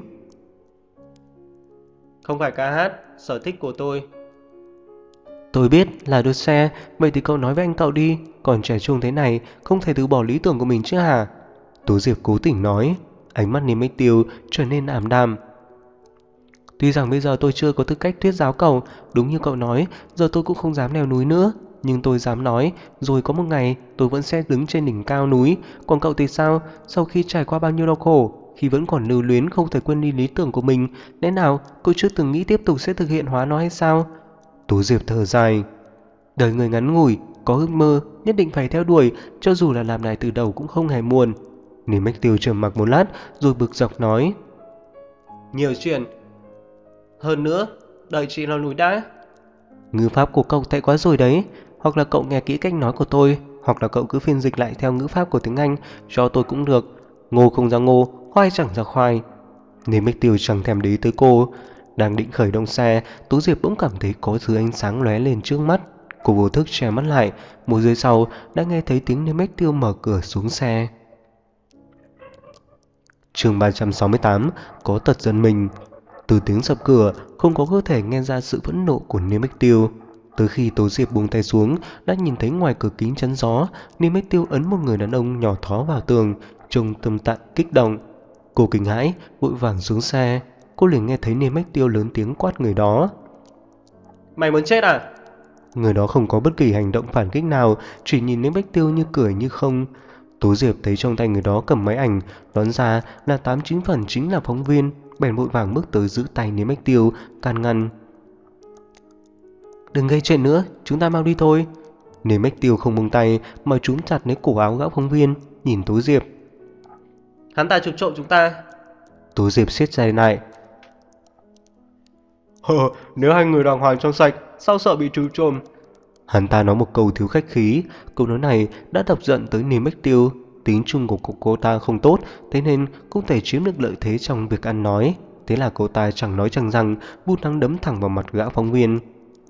Không phải ca hát, sở thích của tôi. Tôi biết là đua xe, vậy thì cậu nói với anh cậu đi, còn trẻ trung thế này không thể từ bỏ lý tưởng của mình chứ hả? Tố Diệp cố tình nói, ánh mắt Niêm Bách Tiêu trở nên ảm đạm. Tuy rằng bây giờ tôi chưa có tư cách thuyết giáo cậu, đúng như cậu nói, giờ tôi cũng không dám leo núi nữa, nhưng tôi dám nói, rồi có một ngày tôi vẫn sẽ đứng trên đỉnh cao núi. Còn cậu thì sao? Sau khi trải qua bao nhiêu đau khổ, khi vẫn còn lưu luyến không thể quên đi lý tưởng của mình, lẽ nào cô chưa từng nghĩ tiếp tục sẽ thực hiện hóa nó hay sao? Tố Diệp thở dài. Đời người ngắn ngủi, có ước mơ nhất định phải theo đuổi, cho dù là làm lại từ đầu cũng không hề muộn. Niêm Bách Tiêu trầm mặc một lát rồi bực dọc nói. Nhiều chuyện. Hơn nữa, đợi chị leo núi đã. Ngữ pháp của cậu tệ quá rồi đấy. Hoặc là cậu nghe kỹ cách nói của tôi, hoặc là cậu cứ phiên dịch lại theo ngữ pháp của tiếng Anh cho tôi cũng được. Ngô không ra ngô, khoai chẳng ra khoai. Niêm Bách Tiêu chẳng thèm để ý tới cô. Đang định khởi động xe, Tú Diệp bỗng cảm thấy có thứ ánh sáng lóe lên trước mắt. Cô vô thức che mắt lại, một giây sau đã nghe thấy tiếng Niêm Bách Tiêu mở cửa xuống xe. Chương 368, có tật giận mình. Từ tiếng sập cửa, không có cơ thể nghe ra sự phẫn nộ của Niêm Bách Tiêu. Tới khi Tố Diệp buông tay xuống, đã nhìn thấy ngoài cửa kính chắn gió, Niêm Bách Tiêu ấn một người đàn ông nhỏ thó vào tường, trông tâm tạng kích động. Cô kinh hãi, vội vàng xuống xe. Cô liền nghe thấy Niêm Bách Tiêu lớn tiếng quát người đó. Mày muốn chết à? Người đó không có bất kỳ hành động phản kích nào, chỉ nhìn Niêm Bách Tiêu như cười như không. Tố Diệp thấy trong tay người đó cầm máy ảnh, đoán ra là 8-9 phần chính là phóng viên, bèn vội vàng bước tới giữ tay Niêm Bách Tiêu, can ngăn. Đừng gây chuyện nữa, chúng ta mau đi thôi. Niêm Bách Tiêu không buông tay mà túm chặt lấy cổ áo gã phóng viên, nhìn Tố Diệp. Hắn ta chụp trộm chúng ta. Tố Diệp siết tay lại. Nếu hai người đàng hoàng trong sạch, sao sợ bị trừ trộm? Hắn ta nói một câu thiếu khách khí, câu nói này đã đập giận tới Niêm Bách Tiêu. Tính chung của cô ta không tốt, thế nên không thể chiếm được lợi thế trong việc ăn nói. Thế là cô ta chẳng nói chẳng rằng, bút nắng đấm thẳng vào mặt gã phóng viên.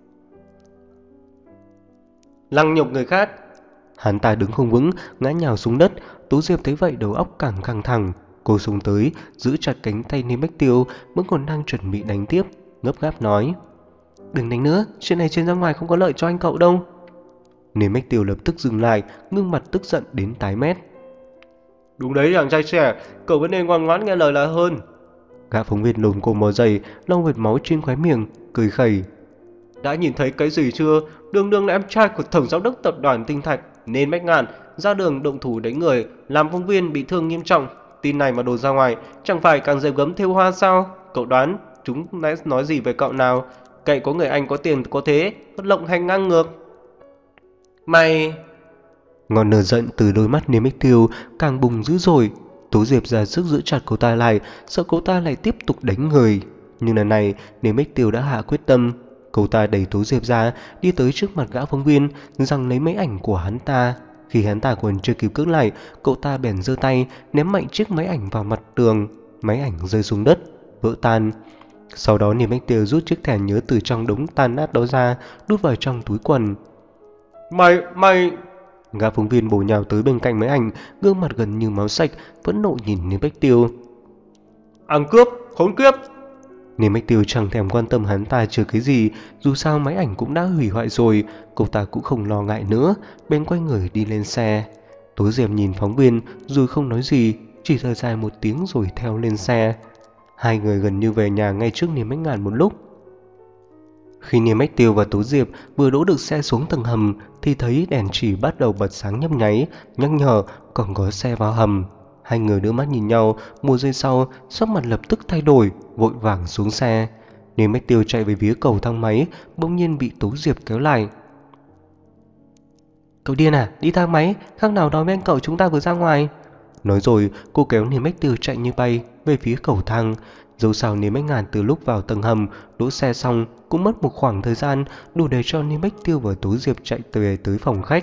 Lăng nhục người khác. Hắn ta đứng không vững, ngã nhào xuống đất. Tú Diệp thấy vậy đầu óc càng căng thẳng. Cô xông tới, giữ chặt cánh tay Niêm Bách Tiêu, vẫn còn đang chuẩn bị đánh tiếp, gấp gáp nói. Đừng đánh nữa, chuyện này trên ra ngoài không có lợi cho anh cậu đâu. Niêm Bách Tiêu lập tức dừng lại, gương mặt tức giận đến tái mét. Đúng đấy chàng trai trẻ, cậu vẫn nên ngoan ngoãn nghe lời là hơn. Gã phóng viên lùm cô mò giày, lau vệt máu trên khóe miệng, cười khẩy. Đã nhìn thấy cái gì chưa? Đường Đường là em trai của tổng giám đốc tập đoàn Tinh Thạch, nên Bách Ngạn ra đường động thủ đánh người, làm phóng viên bị thương nghiêm trọng. Tin này mà đồn ra ngoài, chẳng phải càng dẹp gấm thêu hoa sao? Cậu đoán chúng đã nói gì về cậu nào? Cậy có người anh có tiền có thế, lộng hành ngang ngược. Mày... Ngọn lửa giận từ đôi mắt Niêm Bách Tiêu càng bùng dữ dội. Tố Diệp ra sức giữ chặt cô ta lại, sợ cô ta lại tiếp tục đánh người. Nhưng lần này Niêm Bách Tiêu đã hạ quyết tâm. Cô ta đẩy Tố Diệp ra, đi tới trước mặt gã phóng viên, giằng lấy máy ảnh của hắn ta. Khi hắn ta còn chưa kịp cưỡng lại, cậu ta bèn giơ tay ném mạnh chiếc máy ảnh vào mặt tường. Máy ảnh rơi xuống đất, vỡ tan. Sau đó Niêm Bách Tiêu rút chiếc thẻ nhớ từ trong đống tan nát đó ra, đút vào trong túi quần. Mày... Gã phóng viên bổ nhào tới bên cạnh máy ảnh, gương mặt gần như máu sạch, phẫn nộ nhìn Niêm Bách Tiêu. Ăn cướp, khốn kiếp. Nên Bách Tiêu chẳng thèm quan tâm hắn ta chờ cái gì, dù sao máy ảnh cũng đã hủy hoại rồi, cậu ta cũng không lo ngại nữa, bèn quay người đi lên xe. Tố Diệp nhìn phóng viên rồi không nói gì, chỉ thở dài một tiếng rồi theo lên xe. Hai người gần như về nhà ngay trước Niêm Bách Ngạn một lúc. Khi Niêm Bách Tiêu và Tố Diệp vừa đỗ được xe xuống tầng hầm thì thấy đèn chỉ bắt đầu bật sáng nhấp nháy, nhắc nhở còn có xe vào hầm. Hai người đưa mắt nhìn nhau, một giây sau sắc mặt lập tức thay đổi, vội vàng xuống xe. Niêm Bách Tiêu chạy về phía cầu thang máy, bỗng nhiên bị Tố Diệp kéo lại. Cậu điên à, đi thang máy, khác nào nói với anh cậu chúng ta vừa ra ngoài. Nói rồi cô kéo Niêm Bách Tiêu chạy như bay về phía cầu thang. Dẫu sao Niêm Bách Ngạn từ lúc vào tầng hầm đỗ xe xong cũng mất một khoảng thời gian đủ để cho Niêm Bách Tiêu và Tố Diệp chạy về tới phòng khách.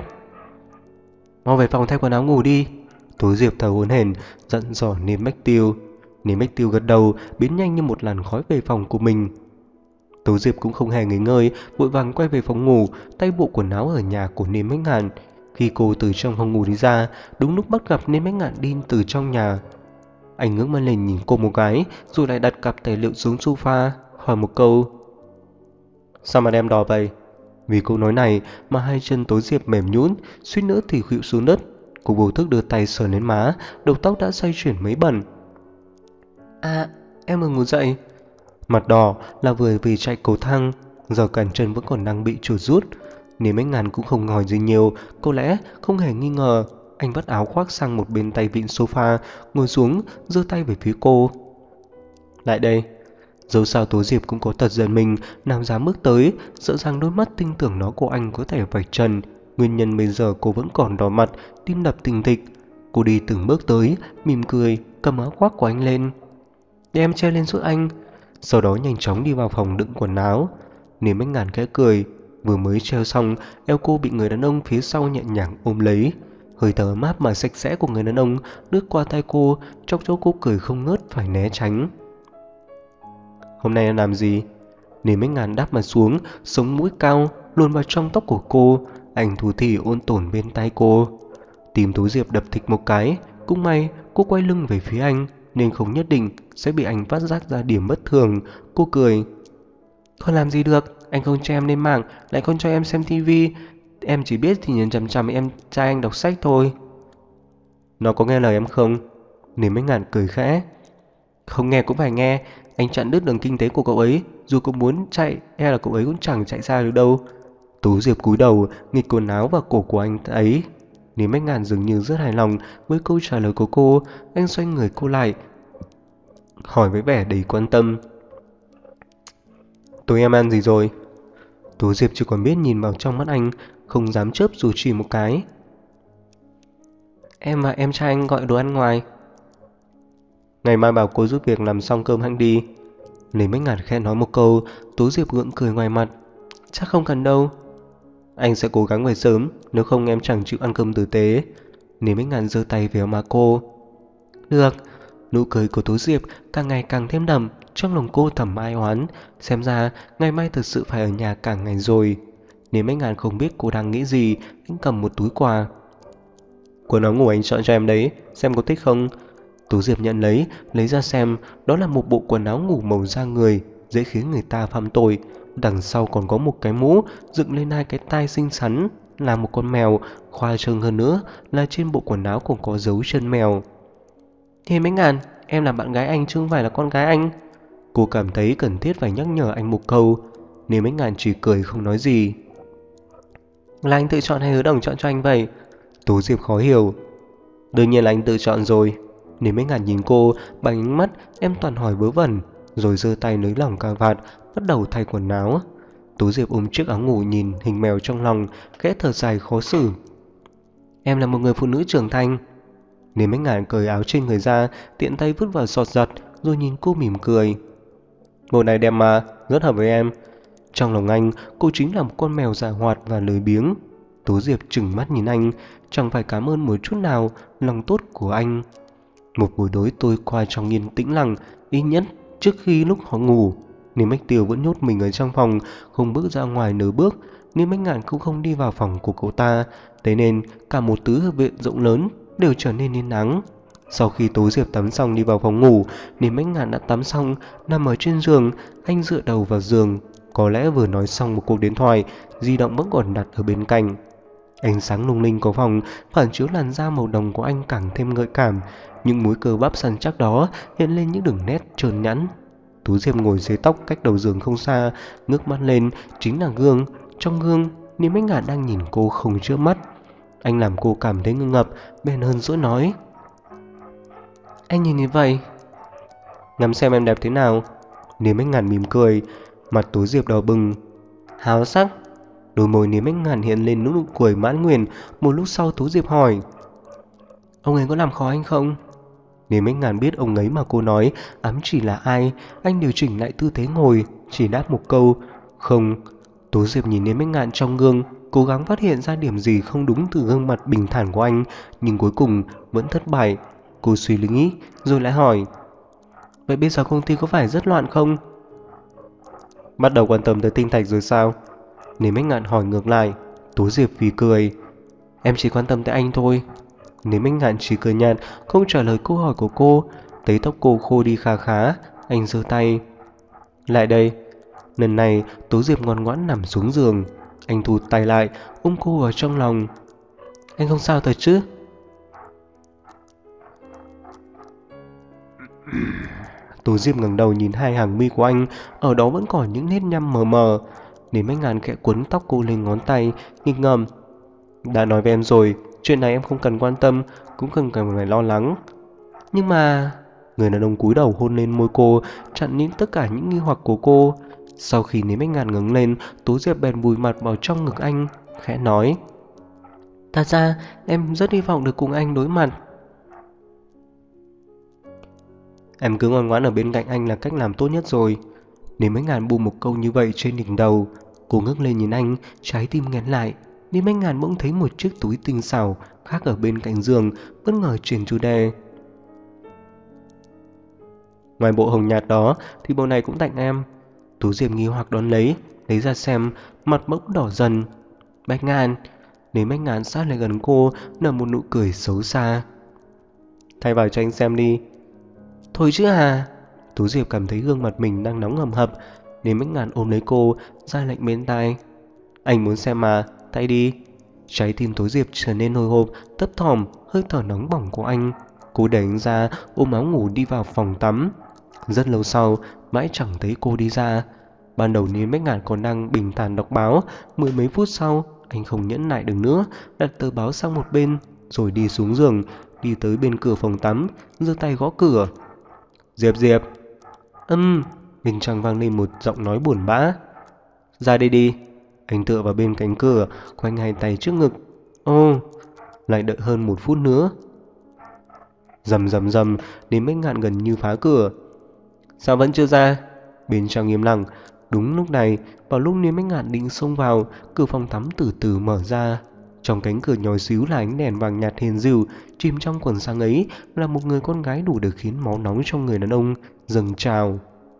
Mau về phòng thay quần áo ngủ đi, Tố Diệp thở hổn hển dặn dò Niêm Bách Tiêu. Niêm Bách Tiêu gật đầu, biến nhanh như một làn khói về phòng của mình. Tố Diệp cũng không hề nghỉ ngơi, vội vàng quay về phòng ngủ, tay bộ quần áo ở nhà của Niêm Bách Ngạn. Khi cô từ trong phòng ngủ đi ra, đúng lúc bắt gặp Niêm Bách Ngạn đi từ trong nhà. Anh ngước mắt lên nhìn cô một cái, rồi lại đặt cặp tài liệu xuống sofa, hỏi một câu: sao mà em đỏ vậy? Vì câu nói này mà hai chân Tố Diệp mềm nhũn, suýt nữa thì khuỵu xuống đất. Cô vô thức đưa tay sờ lên má, đầu tóc đã xoay chuyển mấy bẩn. À, em vừa ngủ dậy. Mặt đỏ là vừa vì chạy cầu thang, giờ cẳng chân vẫn còn đang bị chuột rút. Niêm Bách Ngạn cũng không hỏi gì nhiều, có lẽ không hề nghi ngờ. Anh vắt áo khoác sang một bên tay vịn sofa, ngồi xuống, giơ tay về phía cô. Lại đây. Dẫu sao Tố Diệp cũng có tật giận mình, nào dám bước tới, sợ rằng đôi mắt tinh tưởng nó của anh có thể vạch trần. Nguyên nhân bây giờ cô vẫn còn đỏ mặt, tim đập thình thịch. Cô đi từng bước tới, mỉm cười, cầm áo khoác của anh lên. Để em che lên giúp anh. Sau đó nhanh chóng đi vào phòng đựng quần áo. Niêm Bách Ngạn khẽ cười, vừa mới treo xong, eo cô bị người đàn ông phía sau nhẹ nhàng ôm lấy. Hơi thở mát mà sạch sẽ của người đàn ông lướt qua tay cô, chọc cho cô cười không ngớt phải né tránh. Hôm nay em làm gì? Niêm Bách Ngạn đáp mặt xuống, sống mũi cao luồn vào trong tóc của cô. Anh thủ thỉ ôn tồn bên tay cô. Tim Tố Diệp đập thịch một cái. Cũng may cô quay lưng về phía anh, nên không nhất định sẽ bị anh phát giác ra điểm bất thường. Cô cười: không làm gì được, anh không cho em lên mạng, lại không cho em xem tivi. Em chỉ biết thì nhìn chằm chằm em trai anh đọc sách thôi. Nó có nghe lời em không? Niêm Bách Ngạn cười khẽ: không nghe cũng phải nghe, anh chặn đứt đường kinh tế của cậu ấy, dù cậu muốn chạy e là cậu ấy cũng chẳng chạy xa được đâu. Tố Diệp cúi đầu nghịch quần áo vào cổ của anh ấy. Niêm Bách Ngạn dường như rất hài lòng với câu trả lời của cô. Anh xoay người cô lại, hỏi với vẻ đầy quan tâm: tối em ăn gì rồi? Tố Diệp chỉ còn biết nhìn vào trong mắt anh, không dám chớp dù chỉ một cái. Em và em trai anh gọi đồ ăn ngoài. Ngày mai bảo cô giúp việc làm xong cơm hãng đi. Niêm Bách Ngạn khẽ nói một câu. Tố Diệp gượng cười ngoài mặt: chắc không cần đâu. Anh sẽ cố gắng về sớm, nếu không em chẳng chịu ăn cơm tử tế. Niêm Bách Ngạn giơ tay véo má cô. Được. Nụ cười của Tố Diệp càng ngày càng thêm đậm. Trong lòng cô thầm ai oán, xem ra ngày mai thực sự phải ở nhà cả ngày rồi. Niêm Bách Ngạn không biết cô đang nghĩ gì. Anh cầm một túi quà. Quần áo ngủ anh chọn cho em đấy, xem có thích không? Tố Diệp nhận lấy ra xem. Đó là một bộ quần áo ngủ màu da người, dễ khiến người ta phạm tội. Đằng sau còn có một cái mũ dựng lên hai cái tai xinh xắn là một con mèo. Khoa trương hơn nữa là trên bộ quần áo còn có dấu chân mèo. Niêm Bách Ngạn, em là bạn gái anh chứ không phải là con gái anh. Cô cảm thấy cần thiết phải nhắc nhở anh một câu. Niêm Bách Ngạn chỉ cười không nói gì. Là anh tự chọn hay Hứa Đồng chọn cho anh vậy? Tố Diệp khó hiểu. Đương nhiên là anh tự chọn rồi. Niêm Bách Ngạn nhìn cô bằng ánh mắt em toàn hỏi vớ vẩn, rồi giơ tay nới lỏng cà vạt, bắt đầu thay quần áo. Tố Diệp ôm chiếc áo ngủ nhìn hình mèo trong lòng, khẽ thở dài khó xử. Em là một người phụ nữ trưởng thành. Niêm Bách Ngạn cởi áo trên người ra, tiện tay vứt vào xọt giặt, rồi nhìn cô mỉm cười. Bộ này đẹp mà, rất hợp với em. Trong lòng anh, cô chính là một con mèo dại hoạt và lười biếng. Tố Diệp trừng mắt nhìn anh, chẳng phải cảm ơn một chút nào lòng tốt của anh. Một buổi tối trôi qua trong yên tĩnh lặng. Ít nhất trước khi lúc họ ngủ, Niêm Bách Tiêu vẫn nhốt mình ở trong phòng, không bước ra ngoài nửa bước. Niêm Bách Ngạn cũng không đi vào phòng của cậu ta. Thế nên cả một tứ hợp viện rộng lớn đều trở nên yên ắng. Sau khi Tố Diệp tắm xong đi vào phòng ngủ, Niềm Bách Ngạn đã tắm xong, nằm ở trên giường, anh dựa đầu vào giường. Có lẽ vừa nói xong một cuộc điện thoại, di động vẫn còn đặt ở bên cạnh. Ánh sáng lung linh của phòng phản chiếu làn da màu đồng của anh càng thêm gợi cảm. Những múi cơ bắp săn chắc đó hiện lên những đường nét trơn nhẵn. Tú Diệp ngồi dưới tóc cách đầu giường không xa, ngước mắt lên chính là gương. Trong gương, Niềm Bách Ngạn đang nhìn cô không chớp mắt. Anh làm cô cảm thấy ngưng ngập, bèn hơn dỗi nói: "Anh nhìn như vậy." "Ngắm xem em đẹp thế nào." Niềm Bách Ngạn mỉm cười, mặt Tú Diệp đỏ bừng, háo sắc. Đôi môi Niềm Bách Ngạn hiện lên nụ cười mãn nguyện. Một lúc sau Tú Diệp hỏi: "Ông ấy có làm khó anh không?" Niềm Bách Ngạn biết ông ấy mà cô nói ám chỉ là ai. Anh điều chỉnh lại tư thế ngồi, chỉ đáp một câu: "Không." Tú Diệp nhìn Niềm Bách Ngạn trong gương, cố gắng phát hiện ra điểm gì không đúng từ gương mặt bình thản của anh, nhưng cuối cùng vẫn thất bại. Cô suy nghĩ rồi lại hỏi: "Vậy bây giờ công ty có phải rất loạn không?" "Bắt đầu quan tâm tới tinh thạch rồi sao?" Niềm Bách Ngạn hỏi ngược lại. Tú Diệp phì cười: "Em chỉ quan tâm tới anh thôi." Niềm Bách Ngạn chỉ cười nhạt, không trả lời câu hỏi của cô. Thấy tóc cô khô đi khá khá, anh giơ tay: "Lại đây." Lần này Tú Diệp ngoan ngoãn nằm xuống giường. Anh thu tay lại, ôm cô vào trong lòng: "Anh không sao thật chứ?" Tú Diệp ngẩng đầu nhìn hai hàng mi của anh, ở đó vẫn còn những nét nhăm mờ mờ. Niềm Bách Ngạn khẽ quấn tóc cô lên ngón tay, nghịch ngợm: "Đã nói với em rồi, chuyện này em không cần quan tâm, cũng không cần phải lo lắng." "Nhưng mà..." Người đàn ông cúi đầu hôn lên môi cô, chặn những tất cả những nghi hoặc của cô. Sau khi Niềm Bách Ngạn ngẩng lên, Tú Diệp bèn vùi mặt vào trong ngực anh, khẽ nói: "Thật ra em rất hy vọng được cùng anh đối mặt." "Em cứ ngoan ngoãn ở bên cạnh anh là cách làm tốt nhất rồi." Niềm Bách Ngạn buông một câu như vậy trên đỉnh đầu. Cô ngước lên nhìn anh, trái tim nghẹn lại. Niềm Bách Ngạn bỗng thấy một chiếc túi tinh xảo khác ở bên cạnh giường, bất ngờ chuyển chủ đề: "Ngoài bộ hồng nhạt đó thì bộ này cũng tặng em." Tú Diệp nghi hoặc đón lấy ra xem, mặt bỗng đỏ dần. "Bách Ngạn." Niềm Bách Ngạn sát lại gần cô, nở một nụ cười xấu xa: "Thay vào cho anh xem đi." "Thôi chứ à." Tú Diệp cảm thấy gương mặt mình đang nóng hầm hập. Niềm Bách Ngạn ôm lấy cô, ra lệnh bên tai: "Anh muốn xem mà, thay đi." Trái tim Tú Diệp trở nên hồi hộp, thấp thỏm, hơi thở nóng bỏng của anh. Cô đẩy anh ra, ôm áo ngủ đi vào phòng tắm. Rất lâu sau, mãi chẳng thấy cô đi ra. Ban đầu Niềm Bách Ngạn còn đang bình thản đọc báo. Mười mấy phút sau, anh không nhẫn nại được nữa, đặt tờ báo sang một bên, rồi đi xuống giường, đi tới bên cửa phòng tắm, giơ tay gõ cửa. "Diệp Diệp." Bên trong vang lên một giọng nói buồn bã: "Ra đây đi." Anh tựa vào bên cánh cửa, khoanh hai tay trước ngực. Ô, lại đợi hơn một phút nữa. Rầm rầm rầm, Niềm Bách Ngạn gần như phá cửa. "Sao vẫn chưa ra?" Bên trong im lặng. Đúng lúc này, vào lúc Niềm Bách Ngạn định xông vào, cửa phòng tắm từ từ mở ra. Trong cánh cửa nhỏ xíu là ánh đèn vàng nhạt hiền dịu, chìm trong quần sáng ấy là một người con gái đủ để khiến máu nóng trong người đàn ông dâng trào.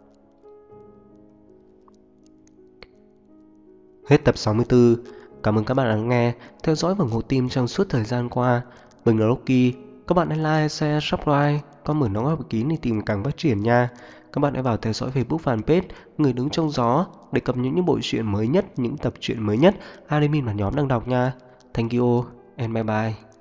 Hết tập 64. Cảm ơn các bạn đã nghe, theo dõi và ủng hộ team trong suốt thời gian qua. Mình là Rocky. Các bạn hãy like, share, subscribe, có mở nóng áp kín để tìm càng phát triển nha. Các bạn hãy vào theo dõi Facebook fanpage Người Đứng Trong Gió để cập nhật những bộ truyện mới nhất, những tập truyện mới nhất admin và nhóm đang đọc nha. Thank you and bye bye.